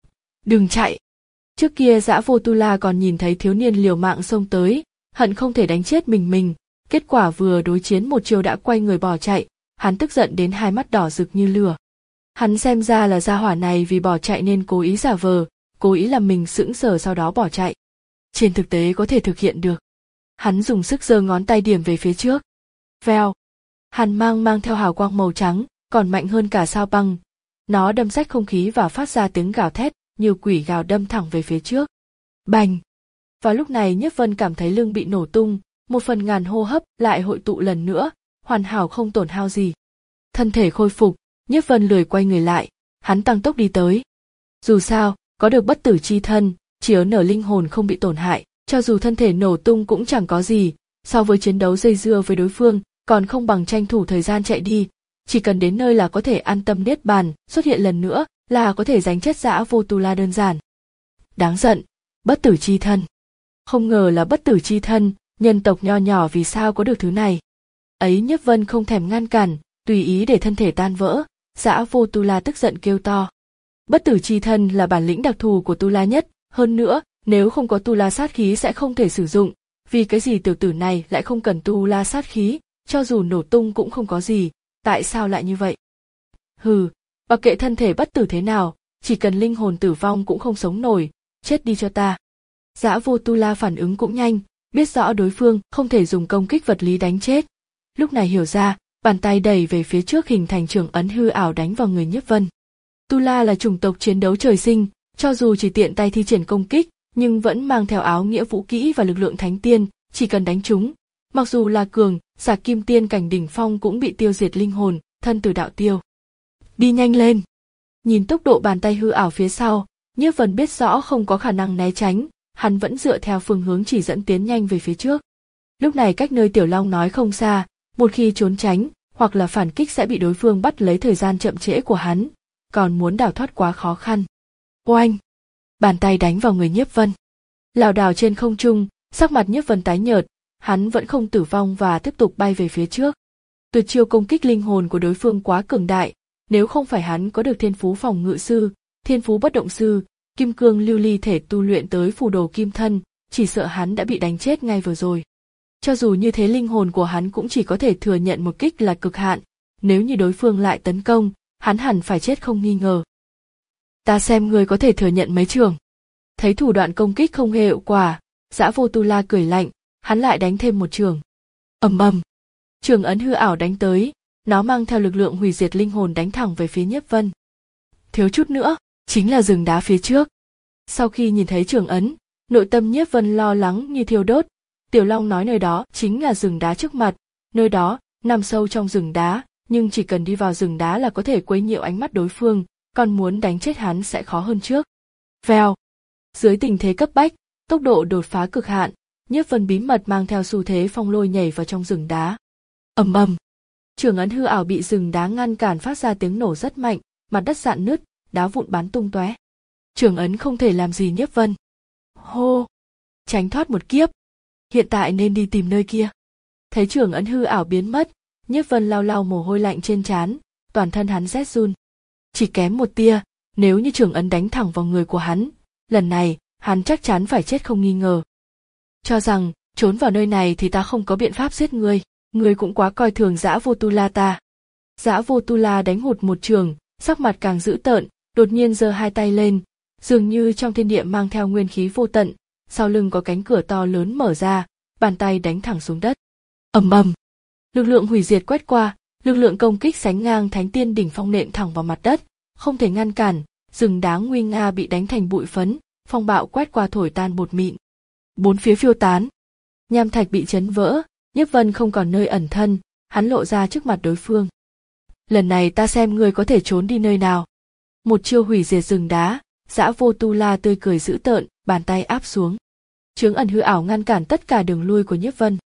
Đừng chạy! Trước kia Dã Vô Tu La còn nhìn thấy thiếu niên liều mạng xông tới, hận không thể đánh chết mình mình, kết quả vừa đối chiến một chiều đã quay người bỏ chạy, hắn tức giận đến hai mắt đỏ rực như lửa. Hắn xem ra là gia hỏa này vì bỏ chạy nên cố ý giả vờ, cố ý làm mình sững sờ sau đó bỏ chạy. Trên thực tế có thể thực hiện được. Hắn dùng sức giơ ngón tay điểm về phía trước. Vèo. Hàn mang mang theo hào quang màu trắng, còn mạnh hơn cả sao băng. Nó đâm rách không khí và phát ra tiếng gào thét, như quỷ gào đâm thẳng về phía trước. Bành. Vào lúc này Nhiếp Vân cảm thấy lưng bị nổ tung, một phần ngàn hô hấp lại hội tụ lần nữa, hoàn hảo không tổn hao gì. Thân thể khôi phục, Nhiếp Vân lười quay người lại, hắn tăng tốc đi tới. Dù sao, có được bất tử chi thân, chỉ ấn ở linh hồn không bị tổn hại, cho dù thân thể nổ tung cũng chẳng có gì, so với chiến đấu dây dưa với đối phương, còn không bằng tranh thủ thời gian chạy đi, chỉ cần đến nơi là có thể an tâm niết bàn, xuất hiện lần nữa là có thể đánh chết Dã Vô Tu La đơn giản. Đáng giận, bất tử chi thân. Không ngờ là bất tử chi thân, nhân tộc nho nhỏ vì sao có được thứ này. Ấy Nhiếp Vân không thèm ngăn cản, tùy ý để thân thể tan vỡ, Dã Vô Tu La tức giận kêu to. Bất tử chi thân là bản lĩnh đặc thù của Tu La nhất, hơn nữa, nếu không có Tu La sát khí sẽ không thể sử dụng, vì cái gì tiểu tử này lại không cần Tu La sát khí, cho dù nổ tung cũng không có gì, tại sao lại như vậy? Hừ, mặc kệ thân thể bất tử thế nào, chỉ cần linh hồn tử vong cũng không sống nổi, chết đi cho ta. Dã Vô Tu La phản ứng cũng nhanh, biết rõ đối phương không thể dùng công kích vật lý đánh chết. Lúc này hiểu ra, bàn tay đẩy về phía trước hình thành trường ấn hư ảo đánh vào người Nhiếp Vân. Tu La là chủng tộc chiến đấu trời sinh, cho dù chỉ tiện tay thi triển công kích, nhưng vẫn mang theo áo nghĩa vũ kỹ và lực lượng thánh tiên, chỉ cần đánh chúng, mặc dù là cường, giả kim tiên cảnh đỉnh phong cũng bị tiêu diệt linh hồn, thân tử đạo tiêu. Đi nhanh lên! Nhìn tốc độ bàn tay hư ảo phía sau, Nhiếp Vân biết rõ không có khả năng né tránh, hắn vẫn dựa theo phương hướng chỉ dẫn tiến nhanh về phía trước. Lúc này cách nơi Tiểu Long nói không xa, một khi trốn tránh, hoặc là phản kích sẽ bị đối phương bắt lấy thời gian chậm trễ của hắn, còn muốn đào thoát quá khó khăn. Oanh! Bàn tay đánh vào người Nhiếp Vân. Lảo đảo trên không trung, sắc mặt Nhiếp Vân tái nhợt, hắn vẫn không tử vong và tiếp tục bay về phía trước. Tuyệt chiêu công kích linh hồn của đối phương quá cường đại, nếu không phải hắn có được thiên phú phòng ngự sư, thiên phú bất động sư, kim cương lưu ly thể tu luyện tới phù đồ kim thân, chỉ sợ hắn đã bị đánh chết ngay vừa rồi. Cho dù như thế linh hồn của hắn cũng chỉ có thể thừa nhận một kích là cực hạn, nếu như đối phương lại tấn công, hắn hẳn phải chết không nghi ngờ. Ta xem ngươi có thể thừa nhận mấy trường. Thấy thủ đoạn công kích không hề hiệu quả, Dã Vô Tu La cười lạnh, hắn lại đánh thêm một trường. Ầm ầm, trường ấn hư ảo đánh tới, nó mang theo lực lượng hủy diệt linh hồn đánh thẳng về phía Nhiếp Vân. Thiếu chút nữa, chính là rừng đá phía trước. Sau khi nhìn thấy trường ấn, nội tâm Nhiếp Vân lo lắng như thiêu đốt, Tiểu Long nói nơi đó chính là rừng đá trước mặt, nơi đó nằm sâu trong rừng đá, nhưng chỉ cần đi vào rừng đá là có thể quấy nhiễu ánh mắt đối phương, còn muốn đánh chết hắn sẽ khó hơn trước. Vèo. Dưới tình thế cấp bách, tốc độ đột phá cực hạn, Nhiếp Vân bí mật mang theo xu thế phong lôi nhảy vào trong rừng đá. Ầm ầm. Trường ấn hư ảo bị rừng đá ngăn cản phát ra tiếng nổ rất mạnh, mặt đất rạn nứt, đá vụn bắn tung tóe. Trường ấn không thể làm gì Nhiếp Vân. Hô. Tránh thoát một kiếp. Hiện tại nên đi tìm nơi kia. Thấy trường ấn hư ảo biến mất, Nhiếp Vân lau lau mồ hôi lạnh trên trán, toàn thân hắn rét run. Chỉ kém một tia, nếu như trường ấn đánh thẳng vào người của hắn, lần này hắn chắc chắn phải chết không nghi ngờ. Cho rằng trốn vào nơi này thì ta không có biện pháp giết ngươi, ngươi cũng quá coi thường Dã Vô Tu La ta. Dã Vô Tu La đánh hụt một trường, sắc mặt càng dữ tợn, đột nhiên giơ hai tay lên, dường như trong thiên địa mang theo nguyên khí vô tận, sau lưng có cánh cửa to lớn mở ra, bàn tay đánh thẳng xuống đất. Ầm ầm. Lực lượng hủy diệt quét qua, lực lượng công kích sánh ngang Thánh Tiên đỉnh phong nện thẳng vào mặt đất, không thể ngăn cản, rừng đá nguy nga bị đánh thành bụi phấn, phong bạo quét qua thổi tan bột mịn. Bốn phía phiêu tán, nham thạch bị chấn vỡ, Nhiếp Vân không còn nơi ẩn thân, hắn lộ ra trước mặt đối phương. Lần này ta xem ngươi có thể trốn đi nơi nào. Một chiêu hủy diệt rừng đá, Dã Vô Tu La tươi cười dữ tợn, bàn tay áp xuống. Chướng ẩn hư ảo ngăn cản tất cả đường lui của Nhiếp Vân.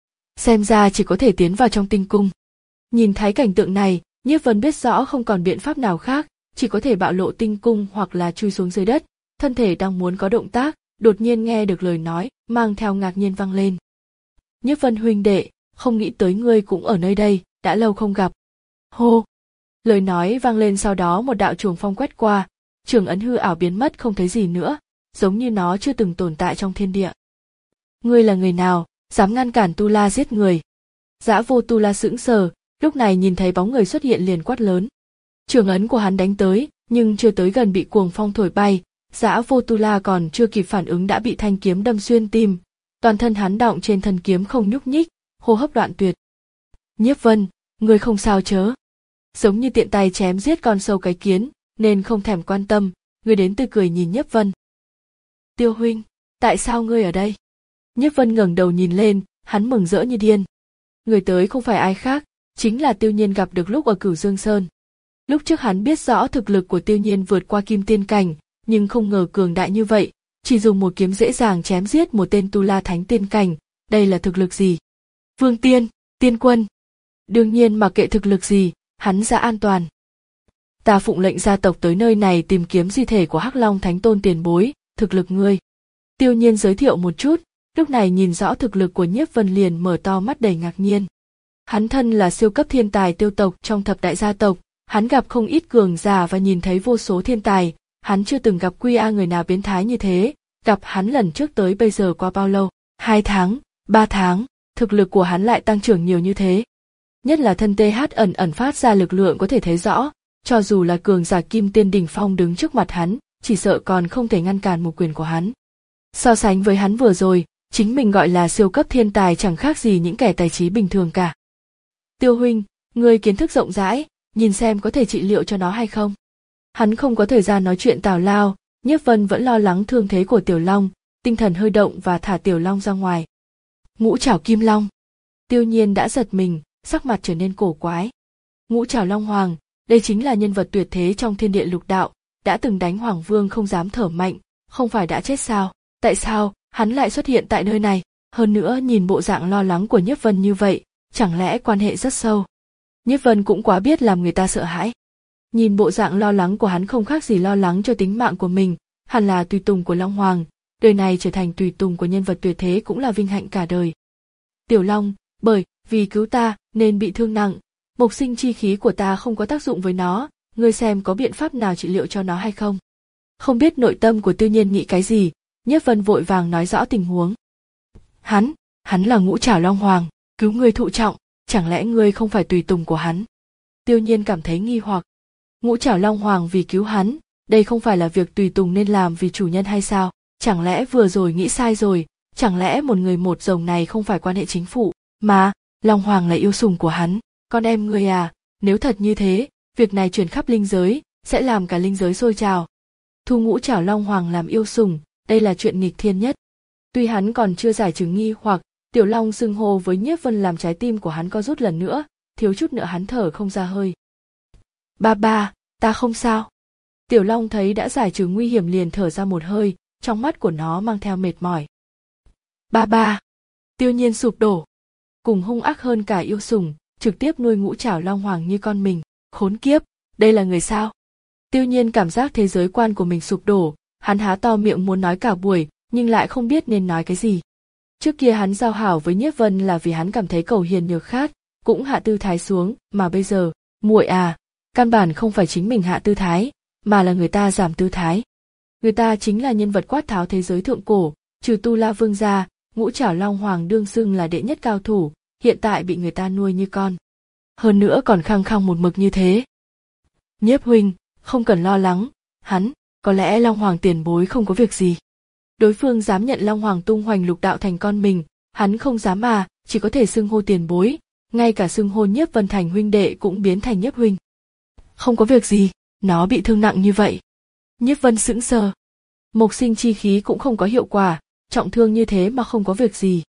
Xem ra chỉ có thể tiến vào trong tinh cung. Nhìn thấy cảnh tượng này, Nhiếp Vân biết rõ không còn biện pháp nào khác, chỉ có thể bạo lộ tinh cung hoặc là chui xuống dưới đất. Thân thể đang muốn có động tác, đột nhiên nghe được lời nói, mang theo ngạc nhiên vang lên. Nhiếp Vân huynh đệ, không nghĩ tới ngươi cũng ở nơi đây, đã lâu không gặp. Hô! Lời nói vang lên sau đó một đạo trường phong quét qua, trường ấn hư ảo biến mất không thấy gì nữa, giống như nó chưa từng tồn tại trong thiên địa. Ngươi là người nào, dám ngăn cản Tu La giết người? Dã Vô Tu La sững sờ, lúc này nhìn thấy bóng người xuất hiện liền quát lớn. Trường ấn của hắn đánh tới, nhưng chưa tới gần bị cuồng phong thổi bay, Dã Vô Tu La còn chưa kịp phản ứng đã bị thanh kiếm đâm xuyên tim, toàn thân hắn đọng trên thân kiếm không nhúc nhích, hô hấp đoạn tuyệt. Nhiếp Vân, ngươi không sao chớ? Giống như tiện tay chém giết con sâu cái kiến, nên không thèm quan tâm, ngươi đến tươi cười nhìn Nhiếp Vân. Tiêu huynh, tại sao ngươi ở đây? Nhiếp Vân ngẩng đầu nhìn lên, hắn mừng rỡ như điên. Người tới không phải ai khác, chính là Tiêu Nhiên gặp được lúc ở Cửu Dương Sơn. Lúc trước hắn biết rõ thực lực của Tiêu Nhiên vượt qua kim tiên cảnh, nhưng không ngờ cường đại như vậy, chỉ dùng một kiếm dễ dàng chém giết một tên Tu La Thánh tiên cảnh, đây là thực lực gì? Vương Tiên, Tiên Quân. Đương nhiên mặc kệ thực lực gì, hắn ra an toàn. Ta phụng lệnh gia tộc tới nơi này tìm kiếm di thể của Hắc Long Thánh Tôn tiền bối, thực lực ngươi. Tiêu Nhiên giới thiệu một chút, lúc này nhìn rõ thực lực của Nhiếp Vân liền mở to mắt đầy ngạc nhiên. Hắn thân là siêu cấp thiên tài tiêu tộc trong thập đại gia tộc, hắn gặp không ít cường giả và nhìn thấy vô số thiên tài, hắn chưa từng gặp quy a người nào biến thái như thế, gặp hắn lần trước tới bây giờ qua bao lâu, hai tháng, ba tháng, thực lực của hắn lại tăng trưởng nhiều như thế. Nhất là thân tê hát ẩn ẩn phát ra lực lượng có thể thấy rõ, cho dù là cường giả kim tiên đỉnh phong đứng trước mặt hắn, chỉ sợ còn không thể ngăn cản một quyền của hắn. So sánh với hắn vừa rồi, chính mình gọi là siêu cấp thiên tài chẳng khác gì những kẻ tài trí bình thường cả. Tiêu huynh, ngươi kiến thức rộng rãi, nhìn xem có thể trị liệu cho nó hay không. Hắn không có thời gian nói chuyện tào lao, Nhiếp Vân vẫn lo lắng thương thế của Tiểu Long, tinh thần hơi động và thả Tiểu Long ra ngoài. Ngũ Trảo Kim Long. Tiêu Nhiên đã giật mình, sắc mặt trở nên cổ quái. Ngũ Trảo Long Hoàng, đây chính là nhân vật tuyệt thế trong thiên địa lục đạo, đã từng đánh Hoàng Vương không dám thở mạnh, không phải đã chết sao? Tại sao hắn lại xuất hiện tại nơi này? Hơn nữa nhìn bộ dạng lo lắng của Nhiếp Vân như vậy, chẳng lẽ quan hệ rất sâu? Nhiếp Vân cũng quá biết làm người ta sợ hãi. Nhìn bộ dạng lo lắng của hắn không khác gì lo lắng cho tính mạng của mình, hẳn là tùy tùng của Long Hoàng, đời này trở thành tùy tùng của nhân vật tuyệt thế cũng là vinh hạnh cả đời. Tiểu Long, bởi vì cứu ta nên bị thương nặng, mộc sinh chi khí của ta không có tác dụng với nó, ngươi xem có biện pháp nào trị liệu cho nó hay không? Không biết nội tâm của Tiêu Nhiên nghĩ cái gì, Nhiếp Vân vội vàng nói rõ tình huống. Hắn, hắn là Ngũ Trảo Long Hoàng, cứu ngươi thụ trọng, chẳng lẽ ngươi không phải tùy tùng của hắn? Tiêu Nhiên cảm thấy nghi hoặc. Ngũ Trảo Long Hoàng vì cứu hắn, đây không phải là việc tùy tùng nên làm vì chủ nhân hay sao? Chẳng lẽ vừa rồi nghĩ sai rồi, chẳng lẽ một người một rồng này không phải quan hệ chính phụ, mà Long Hoàng là yêu sủng của hắn, con em ngươi à, nếu thật như thế, việc này truyền khắp linh giới, sẽ làm cả linh giới sôi trào. Thu Ngũ Trảo Long Hoàng làm yêu sủng, đây là chuyện nghịch thiên nhất. Tuy hắn còn chưa giải trừ nghi hoặc, Tiểu Long xưng hô với Nhiếp Vân làm trái tim của hắn co rút lần nữa, thiếu chút nữa hắn thở không ra hơi. Ba ba, ta không sao. Tiểu Long thấy đã giải trừ nguy hiểm liền thở ra một hơi, trong mắt của nó mang theo mệt mỏi. Ba ba. Tiêu Nhiên sụp đổ. Cùng hung ác hơn cả yêu sủng, trực tiếp nuôi ngũ trảo long hoàng như con mình. Khốn kiếp, đây là người sao? Tiêu Nhiên cảm giác thế giới quan của mình sụp đổ, hắn há to miệng muốn nói cả buổi, nhưng lại không biết nên nói cái gì. Trước kia hắn giao hảo với Nhiếp Vân là vì hắn cảm thấy cầu hiền nhược khát, cũng hạ tư thái xuống, mà bây giờ, muội à, căn bản không phải chính mình hạ tư thái, mà là người ta giảm tư thái. Người ta chính là nhân vật quát tháo thế giới thượng cổ, trừ Tu La Vương ra, ngũ trảo long hoàng đương xưng là đệ nhất cao thủ, hiện tại bị người ta nuôi như con. Hơn nữa còn khăng khăng một mực như thế. Nhiếp huynh, không cần lo lắng, hắn, có lẽ Long Hoàng tiền bối không có việc gì. Đối phương dám nhận Long Hoàng tung hoành lục đạo thành con mình, hắn không dám mà, chỉ có thể xưng hô tiền bối, ngay cả xưng hô Nhiếp Vân thành huynh đệ cũng biến thành Nhiếp huynh. Không có việc gì, nó bị thương nặng như vậy. Nhiếp Vân sững sờ. Mộc sinh chi khí cũng không có hiệu quả, trọng thương như thế mà không có việc gì.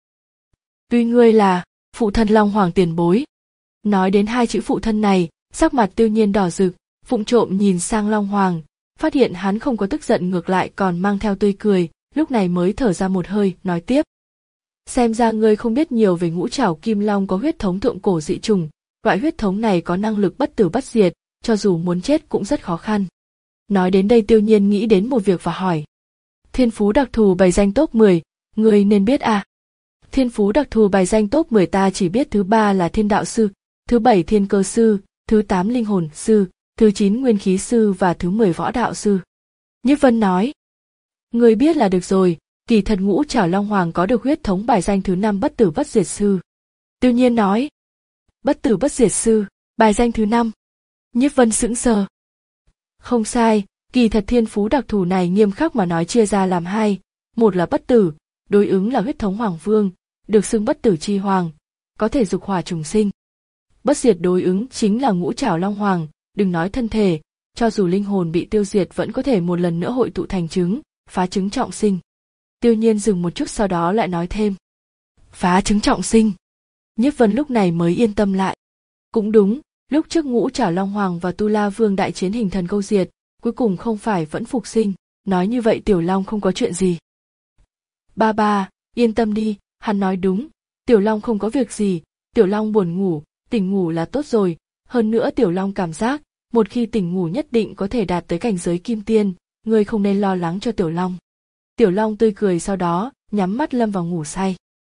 Tuy ngươi là phụ thân Long Hoàng tiền bối. Nói đến hai chữ phụ thân này, sắc mặt Tiêu Nhiên đỏ rực, vụng trộm nhìn sang Long Hoàng, phát hiện hắn không có tức giận ngược lại còn mang theo tươi cười, lúc này mới thở ra một hơi, nói tiếp. Xem ra ngươi không biết nhiều về ngũ trảo kim long có huyết thống thượng cổ dị trùng, loại huyết thống này có năng lực bất tử bất diệt, cho dù muốn chết cũng rất khó khăn. Nói đến đây Tiêu Nhiên nghĩ đến một việc và hỏi. Thiên phú đặc thù bài danh top mười, ngươi nên biết à? Thiên phú đặc thù bài danh top mười ta chỉ biết thứ ba là thiên đạo sư, thứ bảy thiên cơ sư, thứ tám linh hồn sư, thứ chín nguyên khí sư và thứ mười võ đạo sư. Nhiếp Vân nói. Ngươi biết là được rồi, kỳ thật ngũ trảo long hoàng có được huyết thống bài danh thứ năm bất tử bất diệt sư. Tiêu Nhiên nói. Bất tử bất diệt sư, bài danh thứ năm. Nhiếp Vân sững sờ. Không sai, kỳ thật thiên phú đặc thù này nghiêm khắc mà nói chia ra làm hai, một là bất tử, đối ứng là huyết thống hoàng vương, được xưng bất tử chi hoàng, có thể dục hỏa trùng sinh. Bất diệt đối ứng chính là ngũ trảo long hoàng, đừng nói thân thể, cho dù linh hồn bị tiêu diệt vẫn có thể một lần nữa hội tụ thành trứng, phá trứng trọng sinh. Tiêu Nhiên dừng một chút sau đó lại nói thêm. Phá trứng trọng sinh. Nhiếp Vân lúc này mới yên tâm lại. Cũng đúng, lúc trước ngũ trảo long hoàng và Tu La Vương đại chiến hình thần câu diệt, cuối cùng không phải vẫn phục sinh, nói như vậy Tiểu Long không có chuyện gì. Ba ba, yên tâm đi, hắn nói đúng, Tiểu Long không có việc gì, Tiểu Long buồn ngủ, tỉnh ngủ là tốt rồi, hơn nữa Tiểu Long cảm giác, một khi tỉnh ngủ nhất định có thể đạt tới cảnh giới kim tiên, ngươi không nên lo lắng cho Tiểu Long. Tiểu Long tươi cười sau đó, nhắm mắt lâm vào ngủ say.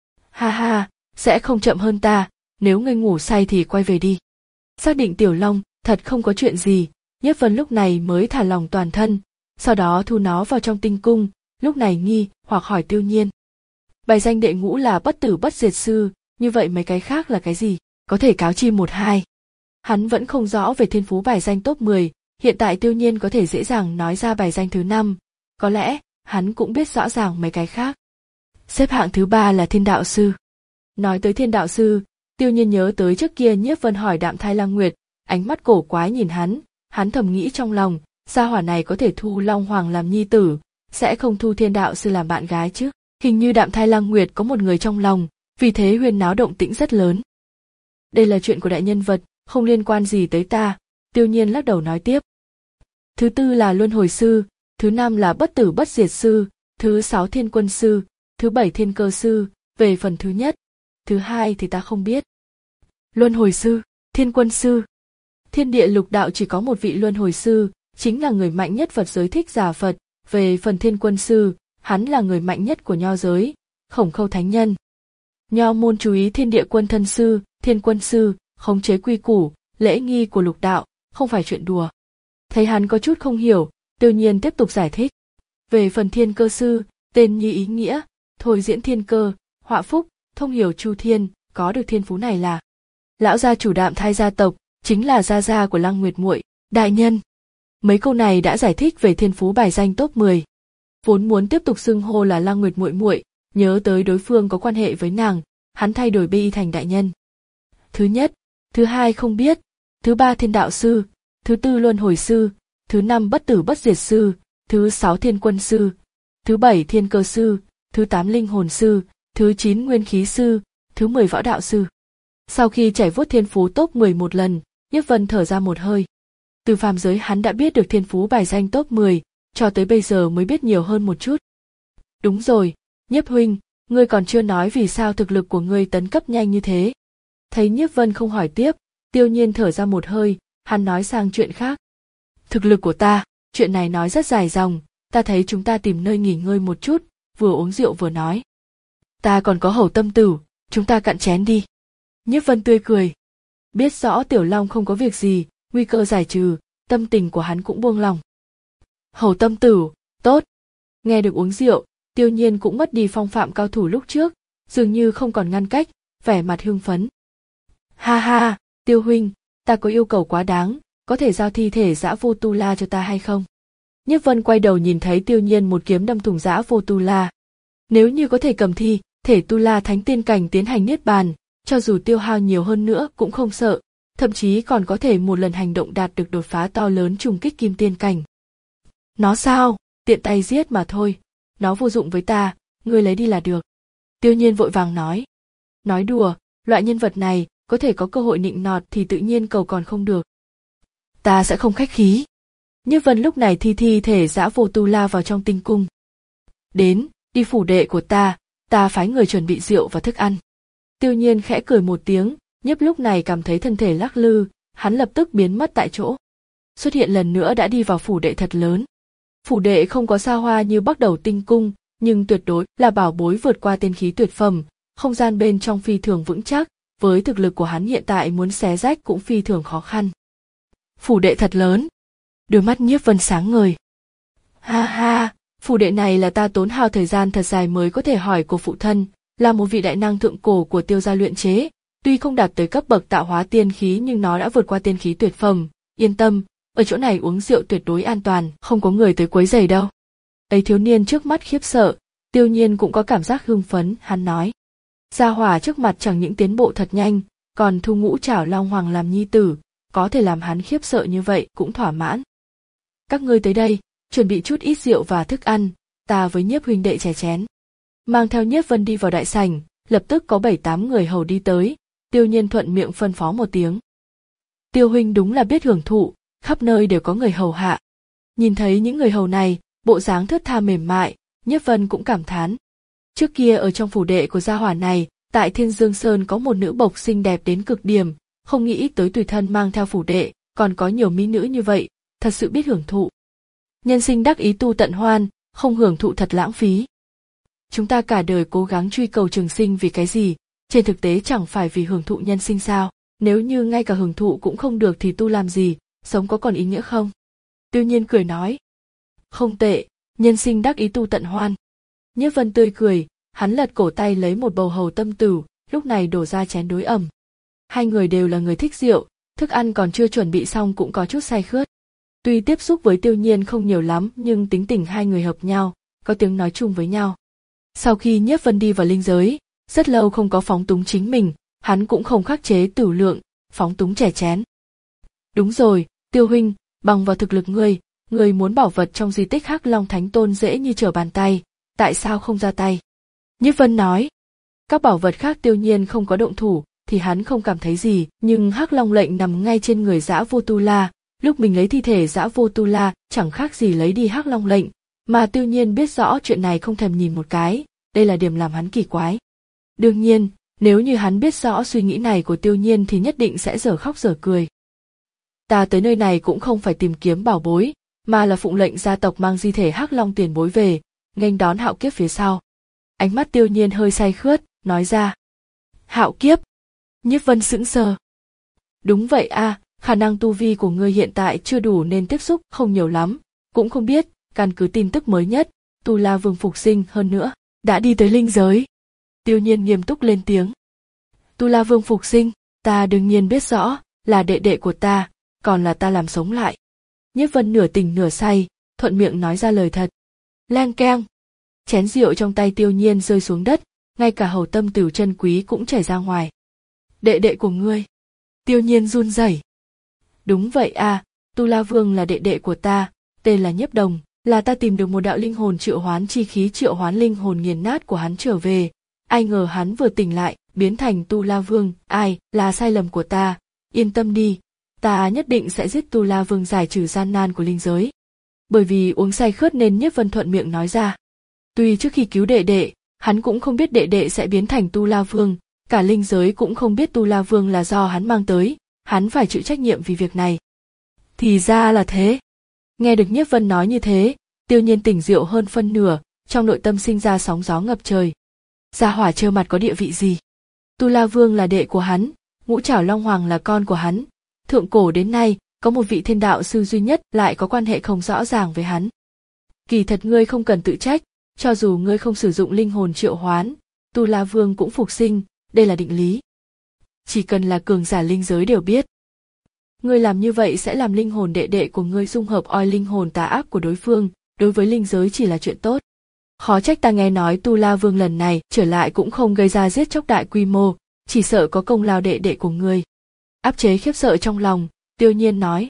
Ha ha, sẽ không chậm hơn ta, nếu ngươi ngủ say thì quay về đi. Xác định Tiểu Long thật không có chuyện gì, Nhiếp Vân lúc này mới thả lòng toàn thân, sau đó thu nó vào trong tinh cung, lúc này nghi hoặc hỏi Tiêu Nhiên. Bài danh đệ ngũ là bất tử bất diệt sư, như vậy mấy cái khác là cái gì, có thể cáo chi một hai. Hắn vẫn không rõ về thiên phú bài danh top mười, hiện tại Tiêu Nhiên có thể dễ dàng nói ra bài danh thứ năm, có lẽ hắn cũng biết rõ ràng mấy cái khác. Xếp hạng thứ ba là thiên đạo sư. Nói tới thiên đạo sư, Tiêu Nhiên nhớ tới trước kia Nhiếp Vân hỏi Đạm Thai Lang Nguyệt, ánh mắt cổ quái nhìn hắn, hắn thầm nghĩ trong lòng, gia hỏa này có thể thu Long Hoàng làm nhi tử, sẽ không thu thiên đạo sư làm bạn gái chứ. Hình như Đạm Thai Lang Nguyệt có một người trong lòng, vì thế huyên náo động tĩnh rất lớn. Đây là chuyện của đại nhân vật, không liên quan gì tới ta, Tiêu Nhiên lắc đầu nói tiếp. Thứ tư là luân hồi sư, thứ năm là bất tử bất diệt sư, thứ sáu thiên quân sư, thứ bảy thiên cơ sư, về phần thứ nhất, thứ hai thì ta không biết. Luân hồi sư, thiên quân sư. Thiên địa lục đạo chỉ có một vị luân hồi sư, chính là người mạnh nhất Phật giới Thích Giả Phật, về phần thiên quân sư, hắn là người mạnh nhất của nho giới, Khổng Khâu thánh nhân. Nho môn chú ý thiên địa quân thân sư, thiên quân sư, khống chế quy củ, lễ nghi của lục đạo, không phải chuyện đùa. Thấy hắn có chút không hiểu, Tiêu Nhiên tiếp tục giải thích. Về phần thiên cơ sư, tên như ý nghĩa, thôi diễn thiên cơ, họa phúc, thông hiểu chu thiên, có được thiên phú này là lão gia chủ Đạm Thai gia tộc, chính là gia gia của Lăng Nguyệt muội, đại nhân. Mấy câu này đã giải thích về thiên phú bài danh top mười. Vốn muốn tiếp tục xưng hô là Lăng Nguyệt muội muội, nhớ tới đối phương có quan hệ với nàng, hắn thay đổi bi thành đại nhân. Thứ nhất, thứ hai không biết, thứ ba thiên đạo sư, thứ tư luân hồi sư, thứ năm bất tử bất diệt sư, thứ sáu thiên quân sư, thứ bảy thiên cơ sư, thứ tám linh hồn sư, thứ chín nguyên khí sư, thứ mười võ đạo sư. Sau khi trải vuốt thiên phú top mười một lần, Nhiếp Vân thở ra một hơi. Từ phàm giới hắn đã biết được thiên phú bài danh top mười, cho tới bây giờ mới biết nhiều hơn một chút. Đúng rồi, Nhiếp huynh, ngươi còn chưa nói vì sao thực lực của ngươi tấn cấp nhanh như thế. Thấy Nhiếp Vân không hỏi tiếp, Tiêu Nhiên thở ra một hơi, hắn nói sang chuyện khác. Thực lực của ta, chuyện này nói rất dài dòng, ta thấy chúng ta tìm nơi nghỉ ngơi một chút, vừa uống rượu vừa nói. Ta còn có Hầu Tâm Tử, chúng ta cạn chén đi. Nhiếp Vân tươi cười. Biết rõ Tiểu Long không có việc gì, nguy cơ giải trừ, tâm tình của hắn cũng buông lòng. Hầu Tâm Tử, tốt. Nghe được uống rượu, Tiêu Nhiên cũng mất đi phong phạm cao thủ lúc trước, dường như không còn ngăn cách, vẻ mặt hưng phấn. Ha ha, Tiêu huynh, ta có yêu cầu quá đáng, có thể giao thi thể Dã Vô Tu La cho ta hay không? Nhiếp Vân quay đầu nhìn thấy Tiêu Nhiên một kiếm đâm thủng Dã Vô Tu La. Nếu như có thể cầm thi thể Tu La Thánh Tiên Cảnh tiến hành niết bàn, cho dù tiêu hao nhiều hơn nữa cũng không sợ, thậm chí còn có thể một lần hành động đạt được đột phá to lớn trùng kích Kim Tiên Cảnh. Nó sao, tiện tay giết mà thôi, nó vô dụng với ta, ngươi lấy đi là được. Tiêu Nhiên vội vàng nói. Nói đùa, loại nhân vật này có thể có cơ hội nịnh nọt thì tự nhiên cầu còn không được. Ta sẽ không khách khí. Nhiếp Vân lúc này thi thi thể Dã Vô Tu La vào trong tinh cung. Đến, đi phủ đệ của ta, ta phái người chuẩn bị rượu và thức ăn. Tiêu Nhiên khẽ cười một tiếng, Nhiếp lúc này cảm thấy thân thể lắc lư, hắn lập tức biến mất tại chỗ. Xuất hiện lần nữa đã đi vào phủ đệ thật lớn. Phủ đệ không có xa hoa như Bắc Đầu Tinh Cung, nhưng tuyệt đối là bảo bối vượt qua tiên khí tuyệt phẩm, không gian bên trong phi thường vững chắc, với thực lực của hắn hiện tại muốn xé rách cũng phi thường khó khăn. Phủ đệ thật lớn. Đôi mắt Nhiếp Vân sáng ngời. Ha ha, phủ đệ này là ta tốn hao thời gian thật dài mới có thể hỏi của phụ thân, là một vị đại năng thượng cổ của Tiêu gia luyện chế, tuy không đạt tới cấp bậc tạo hóa tiên khí nhưng nó đã vượt qua tiên khí tuyệt phẩm, yên tâm, ở chỗ này uống rượu tuyệt đối an toàn, không có người tới quấy rầy đâu. Ấy thiếu niên trước mắt khiếp sợ, Tiêu Nhiên cũng có cảm giác hưng phấn, hắn nói. Gia hỏa trước mặt chẳng những tiến bộ thật nhanh, còn thu Ngũ Trảo Long Hoàng làm nhi tử, có thể làm hắn khiếp sợ như vậy cũng thỏa mãn. Các ngươi tới đây, chuẩn bị chút ít rượu và thức ăn, ta với Nhiếp huynh đệ chè chén. Mang theo Nhiếp Vân đi vào đại sảnh, lập tức có bảy tám người hầu đi tới, Tiêu Nhiên thuận miệng phân phó một tiếng. Tiêu huynh đúng là biết hưởng thụ, khắp nơi đều có người hầu hạ. Nhìn thấy những người hầu này, bộ dáng thướt tha mềm mại, Nhiếp Vân cũng cảm thán. Trước kia ở trong phủ đệ của gia hỏa này, tại Thiên Dương Sơn có một nữ bộc xinh đẹp đến cực điểm, không nghĩ tới tùy thân mang theo phủ đệ, còn có nhiều mỹ nữ như vậy, thật sự biết hưởng thụ. Nhân sinh đắc ý tu tận hoan, không hưởng thụ thật lãng phí. Chúng ta cả đời cố gắng truy cầu trường sinh vì cái gì, trên thực tế chẳng phải vì hưởng thụ nhân sinh sao, nếu như ngay cả hưởng thụ cũng không được thì tu làm gì, sống có còn ý nghĩa không? Tiêu Nhiên cười nói. Không tệ, nhân sinh đắc ý tu tận hoan. Nhiếp Vân tươi cười, hắn lật cổ tay lấy một bầu Hầu Tâm Tử, lúc này đổ ra chén đối ẩm. Hai người đều là người thích rượu, thức ăn còn chưa chuẩn bị xong cũng có chút say khướt. Tuy tiếp xúc với Tiêu Nhiên không nhiều lắm nhưng tính tình hai người hợp nhau, có tiếng nói chung với nhau. Sau khi Nhiếp Vân đi vào linh giới, rất lâu không có phóng túng chính mình, hắn cũng không khắc chế tửu lượng, phóng túng chè chén. Đúng rồi, Tiêu huynh, bằng vào thực lực ngươi, ngươi muốn bảo vật trong di tích Hắc Long Thánh Tôn dễ như trở bàn tay, tại sao không ra tay? Nhiếp Vân nói. Các bảo vật khác Tiêu Nhiên không có động thủ, thì hắn không cảm thấy gì, nhưng Hắc Long lệnh nằm ngay trên người Dã Vô Tu La, lúc mình lấy thi thể Dã Vô Tu La, chẳng khác gì lấy đi Hắc Long lệnh, mà Tiêu Nhiên biết rõ chuyện này không thèm nhìn một cái, đây là điểm làm hắn kỳ quái. Đương nhiên, nếu như hắn biết rõ suy nghĩ này của Tiêu Nhiên thì nhất định sẽ dở khóc dở cười. Ta tới nơi này cũng không phải tìm kiếm bảo bối, mà là phụng lệnh gia tộc mang di thể Hắc Long tiền bối về, nghênh đón hạo kiếp phía sau. Ánh mắt Tiêu Nhiên hơi say khướt, nói ra. Hạo kiếp? Nhiếp Vân sững sờ. Đúng vậy a, khả năng tu vi của ngươi hiện tại chưa đủ nên tiếp xúc không nhiều lắm, cũng không biết, căn cứ tin tức mới nhất, Tu La Vương phục sinh hơn nữa, đã đi tới linh giới. Tiêu Nhiên nghiêm túc lên tiếng. Tu La Vương phục sinh, ta đương nhiên biết rõ, là đệ đệ của ta, còn là ta làm sống lại. Nhiếp Vân nửa tỉnh nửa say, thuận miệng nói ra lời thật. Leng keng. Chén rượu trong tay Tiêu Nhiên rơi xuống đất, ngay cả Hầu Tâm Tử chân quý cũng chảy ra ngoài. Đệ đệ của ngươi. Tiêu Nhiên run rẩy. Đúng vậy à, Tu La Vương là đệ đệ của ta, tên là Nhiếp Đồng, là ta tìm được một đạo linh hồn triệu hoán chi khí triệu hoán linh hồn nghiền nát của hắn trở về, Ai ngờ hắn vừa tỉnh lại, biến thành Tu La Vương. Ai, là sai lầm của ta, yên tâm đi, ta nhất định sẽ giết Tu La Vương, giải trừ gian nan của linh giới. Bởi vì uống say khướt nên Nhiếp Vân thuận miệng nói ra. Tuy trước khi cứu đệ đệ, hắn cũng không biết đệ đệ sẽ biến thành Tu La Vương, cả linh giới cũng không biết Tu La Vương là do hắn mang tới, hắn phải chịu trách nhiệm vì việc này. Thì ra là thế. Nghe được Nhiếp Vân nói như thế, Tiêu Nhiên tỉnh rượu hơn phân nửa, trong nội tâm sinh ra sóng gió ngập trời. Gia hỏa trơ mặt có địa vị gì? Tu La Vương là đệ của hắn, Ngũ Trảo Long Hoàng là con của hắn. Thượng cổ đến nay, có một vị thiên đạo sư duy nhất lại có quan hệ không rõ ràng với hắn. Kỳ thật ngươi không cần tự trách, cho dù ngươi không sử dụng linh hồn triệu hoán, Tu La Vương cũng phục sinh, đây là định lý. Chỉ cần là cường giả linh giới đều biết. Ngươi làm như vậy sẽ làm linh hồn đệ đệ của ngươi dung hợp oi linh hồn tà ác của đối phương, đối với linh giới chỉ là chuyện tốt. Khó trách ta nghe nói Tu La Vương lần này trở lại cũng không gây ra giết chóc đại quy mô, chỉ sợ có công lao đệ đệ của ngươi. Áp chế khiếp sợ trong lòng, Tiêu Nhiên nói.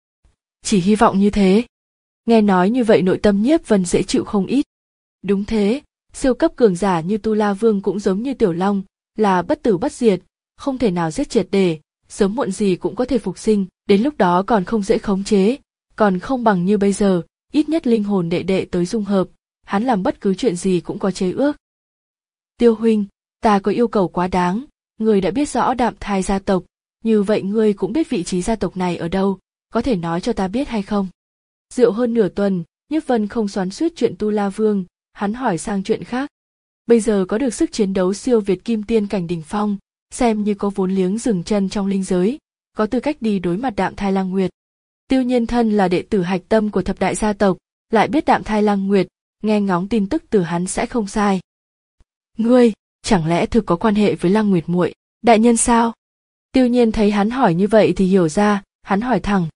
Chỉ hy vọng như thế. Nghe nói như vậy nội tâm Nhiếp Vân dễ chịu không ít. Đúng thế, siêu cấp cường giả như Tu La Vương cũng giống như Tiểu Long, là bất tử bất diệt, không thể nào giết triệt để, sớm muộn gì cũng có thể phục sinh, đến lúc đó còn không dễ khống chế, còn không bằng như bây giờ, ít nhất linh hồn đệ đệ tới dung hợp, hắn làm bất cứ chuyện gì cũng có chế ước. Tiêu huynh, ta có yêu cầu quá đáng, ngươi đã biết rõ Đạm Thai gia tộc, như vậy ngươi cũng biết vị trí gia tộc này ở đâu, có thể nói cho ta biết hay không? Rượu hơn nửa tuần, Nhiếp Vân không xoắn xuýt chuyện Tu La Vương, hắn hỏi sang chuyện khác. Bây giờ có được sức chiến đấu siêu việt kim tiên cảnh đỉnh phong, xem như có vốn liếng dừng chân trong linh giới, có tư cách đi đối mặt Đạm Thai Lang Nguyệt. Tiêu Nhiên thân là đệ tử hạch tâm của thập đại gia tộc, lại biết Đạm Thai Lang Nguyệt, nghe ngóng tin tức từ hắn sẽ không sai. Ngươi, chẳng lẽ thực có quan hệ với Lang Nguyệt muội, đại nhân sao? Tiêu Nhiên thấy hắn hỏi như vậy thì hiểu ra, hắn hỏi thẳng.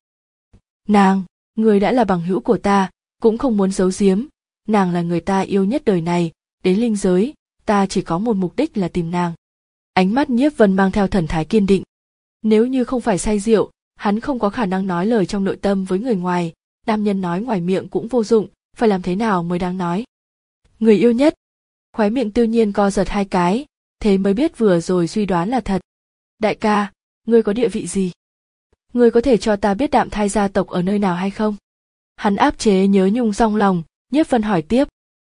Nàng, ngươi đã là bằng hữu của ta, cũng không muốn giấu giếm, nàng là người ta yêu nhất đời này, đến linh giới, ta chỉ có một mục đích là tìm nàng. Ánh mắt Nhiếp Vân mang theo thần thái kiên định. Nếu như không phải say rượu, hắn không có khả năng nói lời trong nội tâm với người ngoài, nam nhân nói ngoài miệng cũng vô dụng, phải làm thế nào mới đáng nói. Người yêu nhất. Khóe miệng Tiêu Nhiên co giật hai cái, thế mới biết vừa rồi suy đoán là thật. Đại ca, ngươi có địa vị gì? Ngươi có thể cho ta biết Đạm Thai gia tộc ở nơi nào hay không? Hắn áp chế nhớ nhung trong lòng, Nhiếp Vân hỏi tiếp.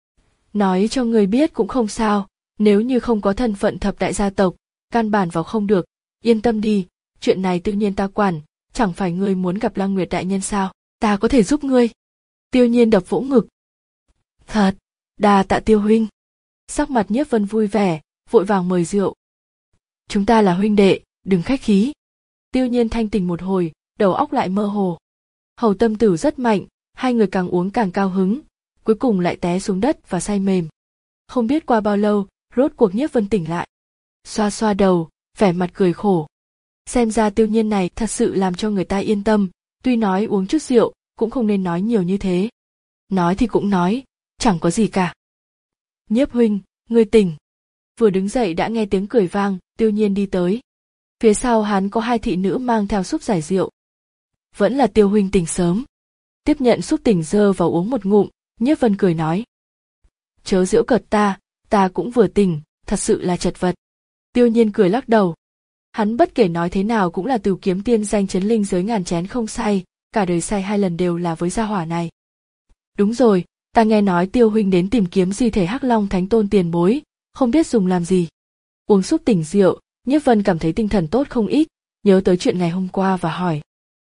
Nói cho ngươi biết cũng không sao, nếu như không có thân phận thập đại gia tộc, căn bản vào không được, yên tâm đi, chuyện này tự nhiên ta quản, chẳng phải ngươi muốn gặp Lang Nguyệt đại nhân sao, ta có thể giúp ngươi. Tiêu Nhiên đập vỗ ngực. Thật, đà tạ Tiêu huynh. Sắc mặt Nhiếp Vân vui vẻ, vội vàng mời rượu. Chúng ta là huynh đệ, đừng khách khí. Tiêu Nhiên thanh tỉnh một hồi, đầu óc lại mơ hồ. Hầu Tâm Tử rất mạnh, hai người càng uống càng cao hứng, cuối cùng lại té xuống đất và say mềm. Không biết qua bao lâu, rốt cuộc Nhiếp Vân tỉnh lại. Xoa xoa đầu, vẻ mặt cười khổ. Xem ra Tiêu Nhiên này thật sự làm cho người ta yên tâm, tuy nói uống chút rượu, cũng không nên nói nhiều như thế. Nói thì cũng nói, chẳng có gì cả. Nhiếp huynh, ngươi tỉnh. Vừa đứng dậy đã nghe tiếng cười vang, Tiêu Nhiên đi tới. Phía sau hắn có hai thị nữ mang theo súp giải rượu. Vẫn là Tiêu huynh tỉnh sớm. Tiếp nhận súp tỉnh dơ vào uống một ngụm, Nhiếp Vân cười nói. Chớ giễu cợt ta, ta cũng vừa tỉnh, thật sự là chật vật. Tiêu Nhiên cười lắc đầu. Hắn bất kể nói thế nào cũng là Tửu Kiếm tiên danh chấn linh giới ngàn chén không say, cả đời say hai lần đều là với gia hỏa này. Đúng rồi, ta nghe nói Tiêu huynh đến tìm kiếm di thể Hắc Long Thánh Tôn tiền bối, không biết dùng làm gì. Uống súp tỉnh rượu, Nhiếp Vân cảm thấy tinh thần tốt không ít, nhớ tới chuyện ngày hôm qua và hỏi.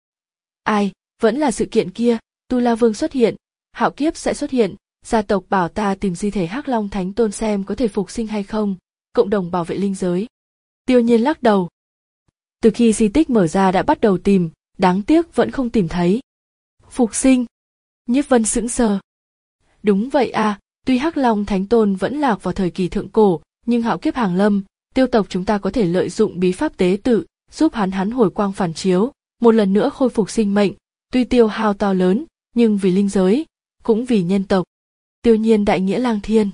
Ai, vẫn là sự kiện kia, Tu La Vương xuất hiện, Hạo Kiếp sẽ xuất hiện, gia tộc bảo ta tìm di thể Hắc Long Thánh Tôn xem có thể phục sinh hay không, cộng đồng bảo vệ linh giới. Tiêu Nhiên lắc đầu. Từ khi di tích mở ra đã bắt đầu tìm, đáng tiếc vẫn không tìm thấy. Phục sinh. Nhiếp Vân sững sờ. Đúng vậy à, tuy Hắc Long Thánh Tôn vẫn lạc vào thời kỳ thượng cổ, nhưng Hạo Kiếp hàng lâm, Tiêu tộc chúng ta có thể lợi dụng bí pháp tế tự, giúp hắn hắn hồi quang phản chiếu, một lần nữa khôi phục sinh mệnh, tuy tiêu hao to lớn, nhưng vì linh giới, cũng vì nhân tộc. Tiêu Nhiên đại nghĩa lang thiên.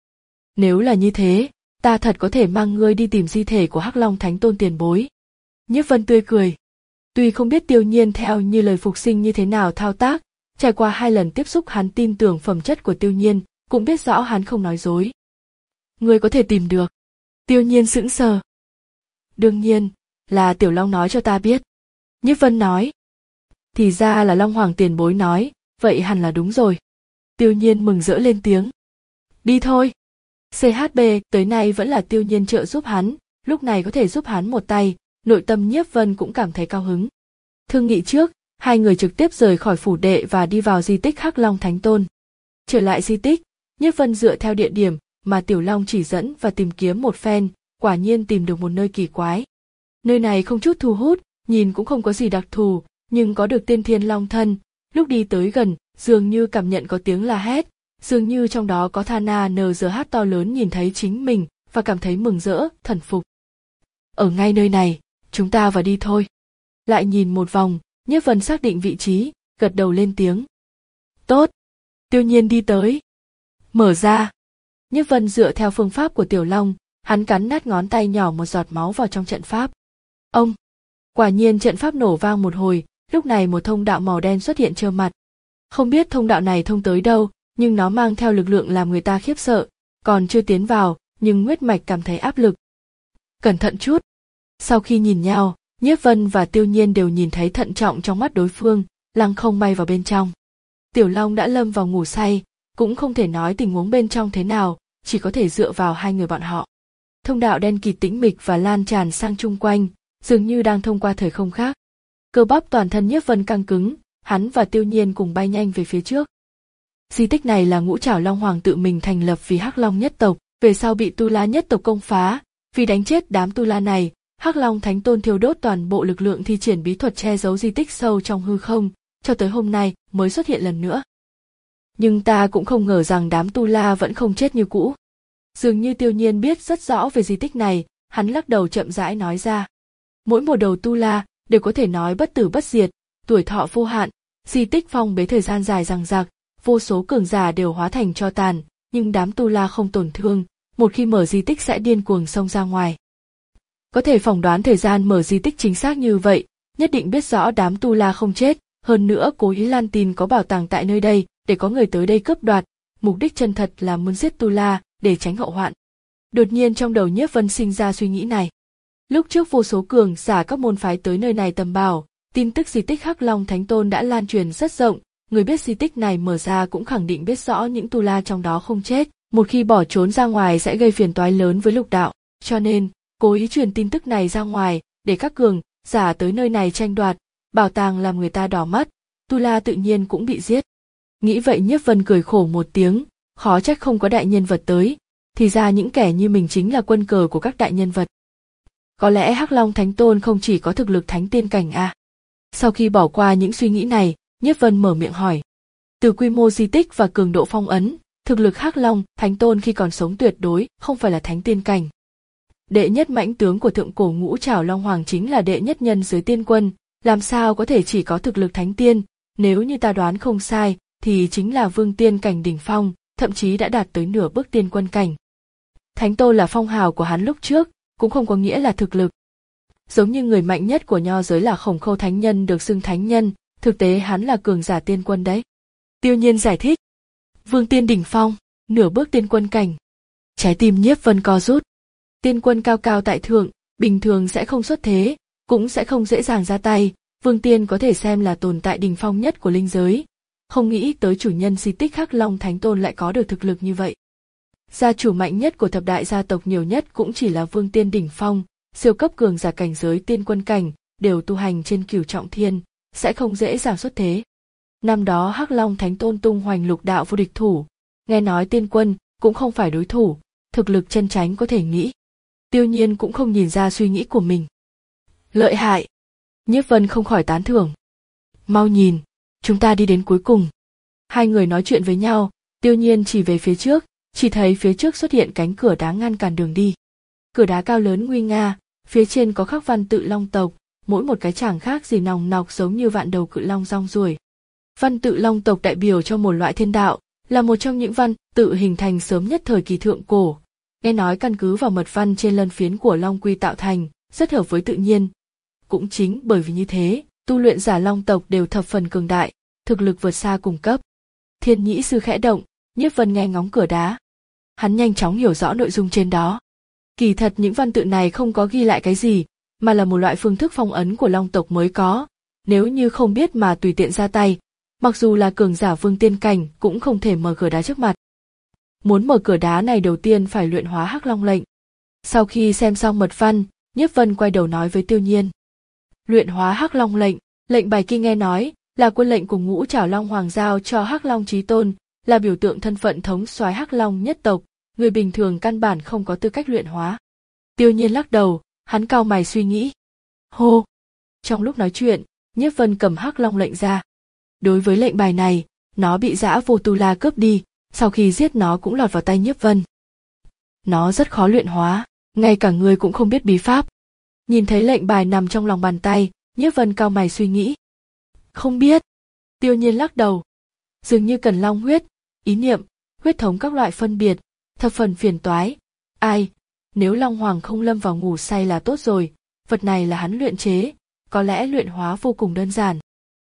Nếu là như thế, ta thật có thể mang ngươi đi tìm di thể của Hắc Long Thánh Tôn tiền bối. Nhiếp Vân tươi cười. Tuy không biết Tiêu Nhiên theo như lời phục sinh như thế nào thao tác, trải qua hai lần tiếp xúc hắn tin tưởng phẩm chất của Tiêu Nhiên, cũng biết rõ hắn không nói dối. Ngươi có thể tìm được. Tiêu Nhiên sững sờ. Đương nhiên, là Tiểu Long nói cho ta biết. Nhiếp Vân nói. Thì ra là Long Hoàng tiền bối nói, vậy hẳn là đúng rồi. Tiêu Nhiên mừng rỡ lên tiếng. Đi thôi. xê hát bê tới nay vẫn là Tiêu Nhiên trợ giúp hắn, lúc này có thể giúp hắn một tay, nội tâm Nhiếp Vân cũng cảm thấy cao hứng. Thương nghị trước, hai người trực tiếp rời khỏi phủ đệ và đi vào di tích Hắc Long Thánh Tôn. Trở lại di tích, Nhiếp Vân dựa theo địa điểm mà Tiểu Long chỉ dẫn và tìm kiếm một phen, quả nhiên tìm được một nơi kỳ quái. Nơi này không chút thu hút, nhìn cũng không có gì đặc thù, nhưng có được tiên thiên long thân, lúc đi tới gần, dường như cảm nhận có tiếng la hét, dường như trong đó có Thana en giê hát to lớn nhìn thấy chính mình và cảm thấy mừng rỡ, thần phục. Ở ngay nơi này, chúng ta vào đi thôi. Lại nhìn một vòng, Nhiếp Vân xác định vị trí, gật đầu lên tiếng. Tốt. Tiêu Nhiên đi tới. Mở ra. Nhiếp Vân dựa theo phương pháp của Tiểu Long, hắn cắn nát ngón tay nhỏ một giọt máu vào trong trận pháp. Ông. Quả nhiên trận pháp nổ vang một hồi, lúc này một thông đạo màu đen xuất hiện trơ mặt. Không biết thông đạo này thông tới đâu, nhưng nó mang theo lực lượng làm người ta khiếp sợ, còn chưa tiến vào, nhưng huyết mạch cảm thấy áp lực. Cẩn thận chút. Sau khi nhìn nhau, Nhiếp Vân và Tiêu Nhiên đều nhìn thấy thận trọng trong mắt đối phương, lăng không bay vào bên trong. Tiểu Long đã lâm vào ngủ say, cũng không thể nói tình huống bên trong thế nào, chỉ có thể dựa vào hai người bọn họ. Thông đạo đen kịt tĩnh mịch và lan tràn sang chung quanh, dường như đang thông qua thời không khác. Cơ bắp toàn thân Nhiếp Vân căng cứng, hắn và Tiêu Nhiên cùng bay nhanh về phía trước. Di tích này là Ngũ Trảo Long Hoàng tự mình thành lập vì Hắc Long nhất tộc, về sau bị Tu La nhất tộc công phá, vì đánh chết đám Tu La này, Hắc Long Thánh Tôn thiêu đốt toàn bộ lực lượng thi triển bí thuật che giấu di tích sâu trong hư không, cho tới hôm nay mới xuất hiện lần nữa. Nhưng ta cũng không ngờ rằng đám Tu La vẫn không chết như cũ. Dường như Tiêu Nhiên biết rất rõ về di tích này, hắn lắc đầu chậm rãi nói ra. Mỗi một đầu Tu La đều có thể nói bất tử bất diệt, tuổi thọ vô hạn, di tích phong bế thời gian dài dằng dặc, vô số cường giả đều hóa thành tro tàn, nhưng đám Tu La không tổn thương, một khi mở di tích sẽ điên cuồng xông ra ngoài. Có thể phỏng đoán thời gian mở di tích chính xác như vậy, nhất định biết rõ đám Tu La không chết, hơn nữa cố ý lan tin có bảo tàng tại nơi đây, để có người tới đây cướp đoạt, mục đích chân thật là muốn giết Tu La, để tránh hậu hoạn. Đột nhiên trong đầu Nhiếp Vân sinh ra suy nghĩ này. Lúc trước vô số cường giả các môn phái tới nơi này tầm bảo, tin tức di tích Hắc Long Thánh Tôn đã lan truyền rất rộng, người biết di tích này mở ra cũng khẳng định biết rõ những Tu La trong đó không chết, một khi bỏ trốn ra ngoài sẽ gây phiền toái lớn với lục đạo, cho nên cố ý truyền tin tức này ra ngoài, để các cường giả tới nơi này tranh đoạt, bảo tàng làm người ta đỏ mắt, Tu La tự nhiên cũng bị giết. Nghĩ vậy Nhiếp Vân cười khổ một tiếng, khó trách không có đại nhân vật tới, thì ra những kẻ như mình chính là quân cờ của các đại nhân vật. Có lẽ Hắc Long Thánh Tôn không chỉ có thực lực thánh tiên cảnh à. Sau khi bỏ qua những suy nghĩ này, Nhiếp Vân mở miệng hỏi. Từ quy mô di tích và cường độ phong ấn, thực lực Hắc Long Thánh Tôn khi còn sống tuyệt đối không phải là thánh tiên cảnh. Đệ nhất mãnh tướng của thượng cổ Ngũ Trảo Long Hoàng chính là đệ nhất nhân dưới tiên quân, làm sao có thể chỉ có thực lực thánh tiên, nếu như ta đoán không sai, thì chính là vương tiên cảnh đỉnh phong, thậm chí đã đạt tới nửa bước tiên quân cảnh. Thánh Tôn là phong hào của hắn lúc trước, cũng không có nghĩa là thực lực. Giống như người mạnh nhất của nho giới là Khổng Khâu Thánh Nhân được xưng thánh nhân, thực tế hắn là cường giả tiên quân đấy. Tiêu Nhiên giải thích. Vương tiên đỉnh phong, nửa bước tiên quân cảnh. Trái tim Nhiếp Vân co rút. Tiên quân cao cao tại thượng, bình thường sẽ không xuất thế, cũng sẽ không dễ dàng ra tay, vương tiên có thể xem là tồn tại đỉnh phong nhất của linh giới. Không nghĩ tới chủ nhân di tích Hắc Long Thánh Tôn lại có được thực lực như vậy. Gia chủ mạnh nhất của thập đại gia tộc nhiều nhất cũng chỉ là vương tiên đỉnh phong, siêu cấp cường giả cảnh giới tiên quân cảnh, đều tu hành trên cửu trọng thiên, sẽ không dễ dàng xuất thế. Năm đó Hắc Long Thánh Tôn tung hoành lục đạo vô địch thủ, nghe nói tiên quân cũng không phải đối thủ, thực lực chân chánh có thể nghĩ. Tiêu Nhiên cũng không nhìn ra suy nghĩ của mình. Lợi hại. Nhiếp Vân không khỏi tán thưởng. Mau nhìn, chúng ta đi đến cuối cùng. Hai người nói chuyện với nhau, Tiêu Nhiên chỉ về phía trước, chỉ thấy phía trước xuất hiện cánh cửa đá ngăn cản đường đi. Cửa đá cao lớn nguy nga, phía trên có khắc văn tự Long tộc, mỗi một cái chẳng khác gì nòng nọc giống như vạn đầu cự long rong ruổi. Văn tự Long tộc đại biểu cho một loại thiên đạo, là một trong những văn tự hình thành sớm nhất thời kỳ thượng cổ. Nghe nói căn cứ vào mật văn trên lân phiến của Long Quy tạo thành, rất hợp với tự nhiên. Cũng chính bởi vì như thế, tu luyện giả Long tộc đều thập phần cường đại, thực lực vượt xa cùng cấp. Thiên Nhĩ sư khẽ động, Nhiếp Vân nghe ngóng cửa đá. Hắn nhanh chóng hiểu rõ nội dung trên đó. Kỳ thật những văn tự này không có ghi lại cái gì, mà là một loại phương thức phong ấn của Long tộc mới có. Nếu như không biết mà tùy tiện ra tay, mặc dù là cường giả vương tiên cảnh cũng không thể mở cửa đá trước mặt. Muốn mở cửa đá này đầu tiên phải luyện hóa Hắc Long lệnh. Sau khi xem xong mật văn, Nhiếp Vân quay đầu nói với Tiêu Nhiên. Luyện hóa Hắc Long lệnh, lệnh bài kia nghe nói là quân lệnh của Ngũ Trảo Long Hoàng giao cho Hắc Long Chí Tôn, là biểu tượng thân phận thống soái Hắc Long nhất tộc, người bình thường căn bản không có tư cách luyện hóa. Tiêu Nhiên lắc đầu, hắn cau mày suy nghĩ. Hô! Trong lúc nói chuyện, Nhiếp Vân cầm Hắc Long lệnh ra. Đối với lệnh bài này, nó bị Dã Vô Tu La cướp đi, sau khi giết nó cũng lọt vào tay Nhiếp Vân. Nó rất khó luyện hóa, ngay cả người cũng không biết bí pháp. Nhìn thấy lệnh bài nằm trong lòng bàn tay, Nhiếp Vân cau mày suy nghĩ. Không biết. Tiêu Nhiên lắc đầu. Dường như cần long huyết, ý niệm, huyết thống các loại phân biệt, thập phần phiền toái. Ai, nếu Long Hoàng không lâm vào ngủ say là tốt rồi, vật này là hắn luyện chế, có lẽ luyện hóa vô cùng đơn giản.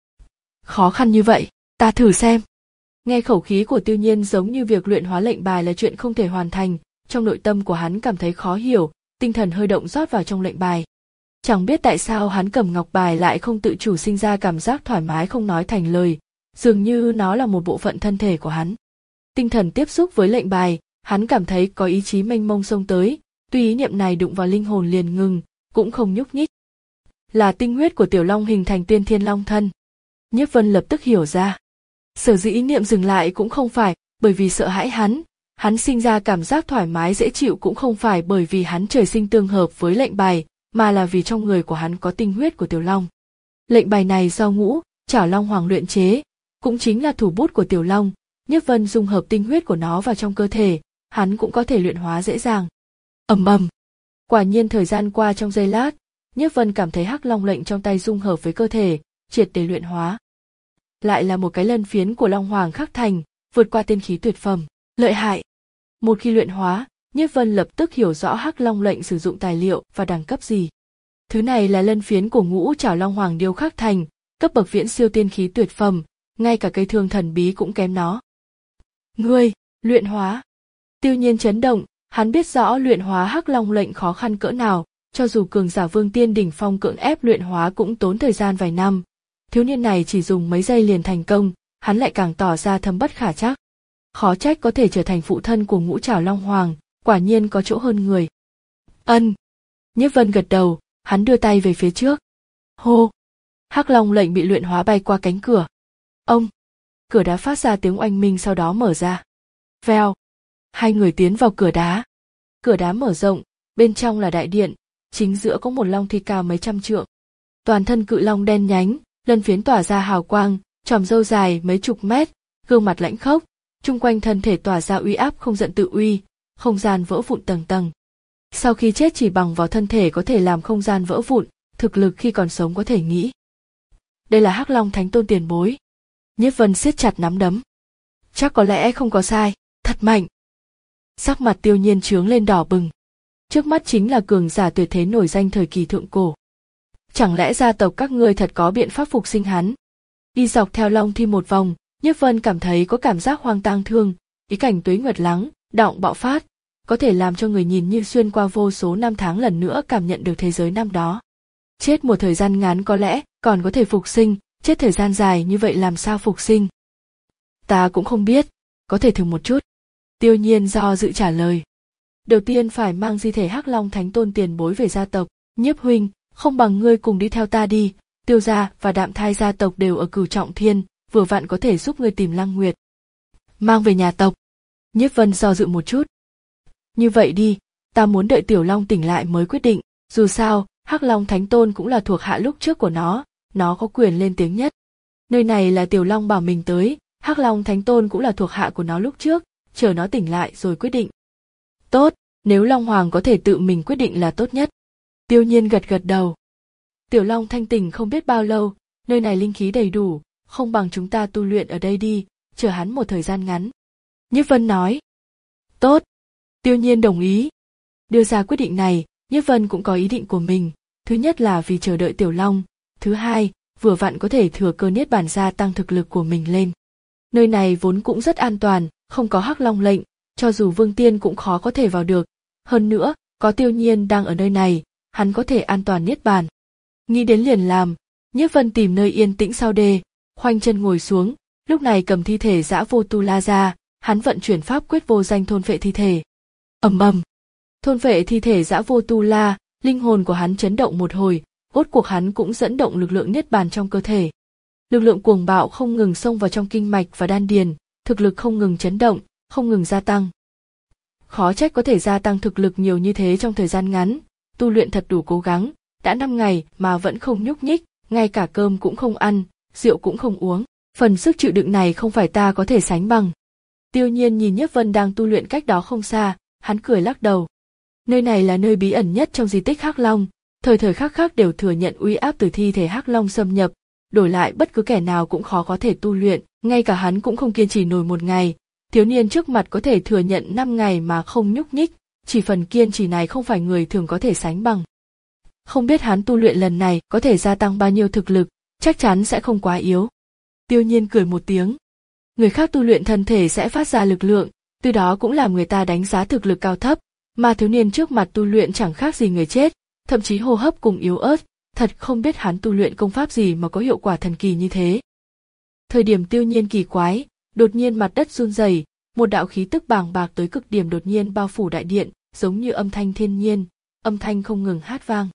Khó khăn như vậy, ta thử xem. Nghe khẩu khí của Tiêu Nhiên giống như việc luyện hóa lệnh bài là chuyện không thể hoàn thành, trong nội tâm của hắn cảm thấy khó hiểu, tinh thần hơi động rót vào trong lệnh bài. Chẳng biết tại sao hắn cầm ngọc bài lại không tự chủ sinh ra cảm giác thoải mái không nói thành lời, dường như nó là một bộ phận thân thể của hắn. Tinh thần tiếp xúc với lệnh bài, hắn cảm thấy có ý chí mênh mông xông tới, tuy ý niệm này đụng vào linh hồn liền ngừng, cũng không nhúc nhích. Là tinh huyết của Tiểu Long hình thành Tiên Thiên Long thân. Nhiếp Vân lập tức hiểu ra. Sở dĩ ý niệm dừng lại cũng không phải bởi vì sợ hãi hắn, hắn sinh ra cảm giác thoải mái dễ chịu cũng không phải bởi vì hắn trời sinh tương hợp với lệnh bài, mà là vì trong người của hắn có tinh huyết của Tiểu Long. Lệnh bài này do Ngũ Trảo Long Hoàng luyện chế, cũng chính là thủ bút của Tiểu Long, Nhiếp Vân dung hợp tinh huyết của nó vào trong cơ thể, hắn cũng có thể luyện hóa dễ dàng. Ầm ầm. Quả nhiên thời gian qua trong giây lát, Nhiếp Vân cảm thấy Hắc Long lệnh trong tay dung hợp với cơ thể, triệt để luyện hóa. Lại là một cái lân phiến của Long Hoàng khắc thành, vượt qua tiên khí tuyệt phẩm, lợi hại. Một khi luyện hóa, Nhiếp Vân lập tức hiểu rõ Hắc Long lệnh sử dụng tài liệu và đẳng cấp gì. Thứ này là lân phiến của Ngũ Trảo Long Hoàng điêu khắc thành, cấp bậc viễn siêu tiên khí tuyệt phẩm, ngay cả cây thương thần bí cũng kém nó. Ngươi, luyện hóa. Tiêu Nhiên chấn động, hắn biết rõ luyện hóa Hắc Long lệnh khó khăn cỡ nào, cho dù cường giả vương tiên đỉnh phong cưỡng ép luyện hóa cũng tốn thời gian vài năm. Thiếu niên này chỉ dùng mấy giây liền thành công, hắn lại càng tỏ ra thâm bất khả trắc. Khó trách có thể trở thành phụ thân của Ngũ Trảo Long Hoàng, quả nhiên có chỗ hơn người. Ân. Nhiếp Vân gật đầu, hắn đưa tay về phía trước. Hô. Hắc Long lệnh bị luyện hóa bay qua cánh cửa. Ông. Cửa đá phát ra tiếng oanh minh sau đó mở ra. Vèo. Hai người tiến vào cửa đá. Cửa đá mở rộng, bên trong là đại điện, chính giữa có một long thi cao mấy trăm trượng. Toàn thân cự long đen nhánh, lân phiến tỏa ra hào quang, tròm râu dài mấy chục mét, gương mặt lãnh khốc, chung quanh thân thể tỏa ra uy áp không giận tự uy, không gian vỡ vụn tầng tầng. Sau khi chết chỉ bằng vào thân thể có thể làm không gian vỡ vụn, thực lực khi còn sống có thể nghĩ. Đây là Hắc Long Thánh Tôn tiền bối. Nhiếp Vân siết chặt nắm đấm. Chắc có lẽ không có sai, thật mạnh. Sắc mặt Tiêu Nhiên trướng lên đỏ bừng. Trước mắt chính là cường giả tuyệt thế nổi danh thời kỳ thượng cổ. Chẳng lẽ gia tộc các ngươi thật có biện pháp phục sinh hắn? Đi dọc theo long thi một vòng, Nhiếp Vân cảm thấy có cảm giác hoang tang thương, ý cảnh tuế nguyệt lắng, đọng bạo phát, có thể làm cho người nhìn như xuyên qua vô số năm tháng lần nữa cảm nhận được thế giới năm đó. Chết một thời gian ngắn có lẽ còn có thể phục sinh, chết thời gian dài như vậy làm sao phục sinh? Ta cũng không biết, có thể thử một chút. Tiêu Nhiên do dự trả lời. Đầu tiên phải mang di thể Hắc Long Thánh Tôn tiền bối về gia tộc. Nhiếp huynh, không bằng ngươi cùng đi theo ta đi. Tiêu gia và Đạm Thai gia tộc đều ở Cửu Trọng Thiên, vừa vặn có thể giúp ngươi tìm Lăng Nguyệt. Mang về nhà tộc. Nhiếp Vân do dự một chút. Như vậy đi, ta muốn đợi Tiểu Long tỉnh lại mới quyết định. Dù sao, Hắc Long Thánh Tôn cũng là thuộc hạ lúc trước của nó, nó có quyền lên tiếng nhất. Nơi này là Tiểu Long bảo mình tới, Hắc Long Thánh Tôn cũng là thuộc hạ của nó lúc trước, chờ nó tỉnh lại rồi quyết định. Tốt, nếu Long Hoàng có thể tự mình quyết định là tốt nhất. Tiêu Nhiên gật gật đầu. Tiểu Long thanh tỉnh không biết bao lâu, nơi này linh khí đầy đủ, không bằng chúng ta tu luyện ở đây đi, chờ hắn một thời gian ngắn. Nhiếp Vân nói. Tốt. Tiêu Nhiên đồng ý. Đưa ra quyết định này, Nhiếp Vân cũng có ý định của mình, thứ nhất là vì chờ đợi Tiểu Long, thứ hai, vừa vặn có thể thừa cơ niết bàn gia tăng thực lực của mình lên. Nơi này vốn cũng rất an toàn, không có Hắc Long lệnh, cho dù Vương Tiên cũng khó có thể vào được. Hơn nữa, Có Tiêu Nhiên đang ở nơi này, hắn có thể an toàn niết bàn. Nghĩ đến liền làm, Nhiếp Vân tìm nơi yên tĩnh sau đê, khoanh chân ngồi xuống, lúc này cầm thi thể Dã Vô Tu La ra, hắn vận chuyển pháp quyết vô danh thôn phệ thi thể. Ầm ầm, thôn phệ thi thể Dã Vô Tu La, linh hồn của hắn chấn động một hồi, rốt cuộc hắn cũng dẫn động lực lượng niết bàn trong cơ thể. Lực lượng cuồng bạo không ngừng xông vào trong kinh mạch và đan điền, thực lực không ngừng chấn động, không ngừng gia tăng. Khó trách có thể gia tăng thực lực nhiều như thế trong thời gian ngắn, tu luyện thật đủ cố gắng, đã năm ngày mà vẫn không nhúc nhích, ngay cả cơm cũng không ăn, rượu cũng không uống, phần sức chịu đựng này không phải ta có thể sánh bằng. Tiêu Nhiên nhìn Nhiếp Vân đang tu luyện cách đó không xa, hắn cười lắc đầu. Nơi này là nơi bí ẩn nhất trong di tích Hắc Long, thời thời khắc khắc đều thừa nhận uy áp từ thi thể Hắc Long xâm nhập, đổi lại bất cứ kẻ nào cũng khó có thể tu luyện, ngay cả hắn cũng không kiên trì nổi một ngày. Thiếu niên trước mặt có thể thừa nhận năm ngày mà không nhúc nhích, chỉ phần kiên trì này không phải người thường có thể sánh bằng. Không biết hắn tu luyện lần này có thể gia tăng bao nhiêu thực lực, chắc chắn sẽ không quá yếu. Tiêu Nhiên cười một tiếng. Người khác tu luyện thân thể sẽ phát ra lực lượng, từ đó cũng làm người ta đánh giá thực lực cao thấp, mà thiếu niên trước mặt tu luyện chẳng khác gì người chết, thậm chí hô hấp cùng yếu ớt, thật không biết hắn tu luyện công pháp gì mà có hiệu quả thần kỳ như thế. Thời điểm Tiêu Nhiên kỳ quái, đột nhiên mặt đất run rẩy, một đạo khí tức bàng bạc tới cực điểm đột nhiên bao phủ đại điện, giống như âm thanh thiên nhiên, âm thanh không ngừng hát vang.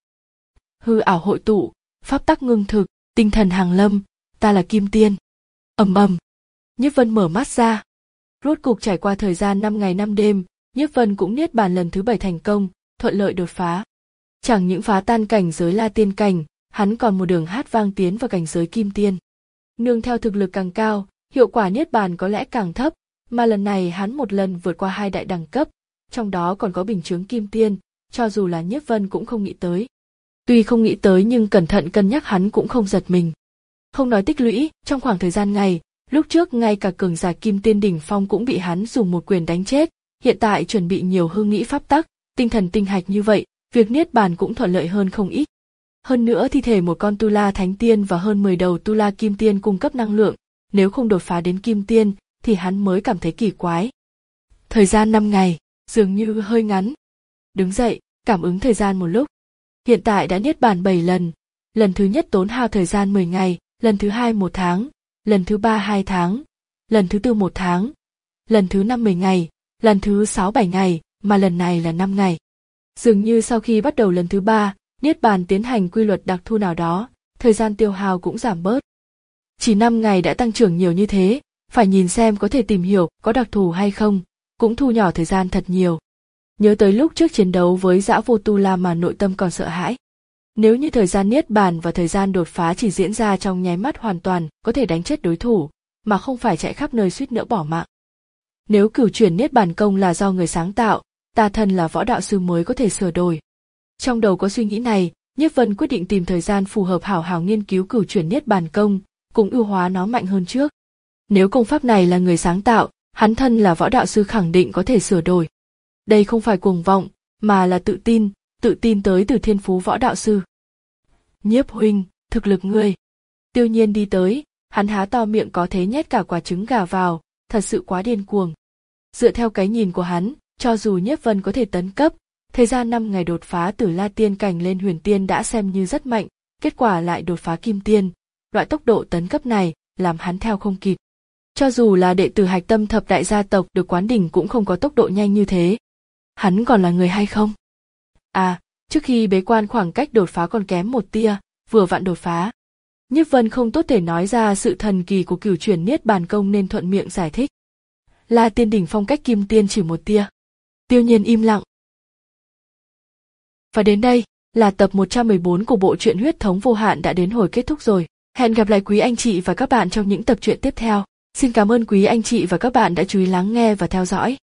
Hư ảo hội tụ, pháp tắc ngưng thực, tinh thần hàng lâm, ta là Kim Tiên. Ầm ầm, Nhiếp Vân mở mắt ra. Rốt cục trải qua thời gian năm ngày năm đêm, Nhiếp Vân cũng niết bàn lần thứ bảy thành công, thuận lợi đột phá. Chẳng những phá tan cảnh giới La Tiên cảnh, hắn còn một đường hát vang tiến vào cảnh giới Kim Tiên. Nương theo thực lực càng cao, hiệu quả niết bàn có lẽ càng thấp, mà lần này hắn một lần vượt qua hai đại đẳng cấp, trong đó còn có bình chướng Kim Tiên, cho dù là Nhiếp Vân cũng không nghĩ tới. Tuy không nghĩ tới nhưng cẩn thận cân nhắc hắn cũng không giật mình. Không nói tích lũy, trong khoảng thời gian ngày, lúc trước ngay cả cường giả Kim Tiên đỉnh phong cũng bị hắn dùng một quyền đánh chết, hiện tại chuẩn bị nhiều hư nghĩ pháp tắc, tinh thần tinh hạch như vậy, việc niết bàn cũng thuận lợi hơn không ít. Hơn nữa thi thể một con Tu La Thánh Tiên và hơn mười đầu Tu La Kim Tiên cung cấp năng lượng, nếu không đột phá đến Kim Tiên thì hắn mới cảm thấy kỳ quái. Thời gian năm ngày, dường như hơi ngắn. Đứng dậy, cảm ứng thời gian một lúc. Hiện tại đã niết bàn bảy lần, lần thứ nhất tốn hao thời gian mười ngày, lần thứ hai một tháng, lần thứ ba hai tháng, lần thứ tư một tháng, lần thứ năm mười ngày, lần thứ sáu bảy ngày, mà lần này là năm ngày. Dường như sau khi bắt đầu lần thứ ba, niết bàn tiến hành quy luật đặc thu nào đó, thời gian tiêu hao cũng giảm bớt. Chỉ năm ngày đã tăng trưởng nhiều như thế, phải nhìn xem có thể tìm hiểu có đặc thù hay không, cũng thu nhỏ thời gian thật nhiều. Nhớ tới lúc trước chiến đấu với Dã Vô Tu La mà nội tâm còn sợ hãi. Nếu như thời gian niết bàn và thời gian đột phá chỉ diễn ra trong nháy mắt hoàn toàn có thể đánh chết đối thủ, mà không phải chạy khắp nơi suýt nữa bỏ mạng. Nếu cửu chuyển niết bàn công là do người sáng tạo, ta thân là võ đạo sư mới có thể sửa đổi. Trong đầu có suy nghĩ này, Nhiếp Vân quyết định tìm thời gian phù hợp hảo hảo nghiên cứu cửu chuyển niết bàn công, cũng ưu hóa nó mạnh hơn trước. Nếu công pháp này là người sáng tạo, hắn thân là võ đạo sư khẳng định có thể sửa đổi. Đây không phải cuồng vọng, mà là tự tin, tự tin tới từ thiên phú võ đạo sư. Nhiếp huynh, thực lực ngươi. Tiêu Nhiên đi tới, hắn há to miệng có thế nhét cả quả trứng gà vào, thật sự quá điên cuồng. Dựa theo cái nhìn của hắn, cho dù Nhiếp Vân có thể tấn cấp, thời gian năm ngày đột phá từ La Tiên cảnh lên Huyền Tiên đã xem như rất mạnh, kết quả lại đột phá Kim Tiên, loại tốc độ tấn cấp này làm hắn theo không kịp. Cho dù là đệ tử Hạch Tâm thập đại gia tộc được Quán Đỉnh cũng không có tốc độ nhanh như thế. Hắn còn là người hay không? À, trước khi bế quan khoảng cách đột phá còn kém một tia, vừa vặn đột phá. Nhiếp Vân không tốt thể nói ra sự thần kỳ của cửu chuyển niết bàn công nên thuận miệng giải thích. La Tiên đỉnh phong cách Kim Tiên chỉ một tia. Tiêu Nhiên im lặng. Và đến đây là tập một trăm mười bốn của bộ truyện Huyết Thống Vô Hạn đã đến hồi kết thúc rồi. Hẹn gặp lại quý anh chị và các bạn trong những tập truyện tiếp theo. Xin cảm ơn quý anh chị và các bạn đã chú ý lắng nghe và theo dõi.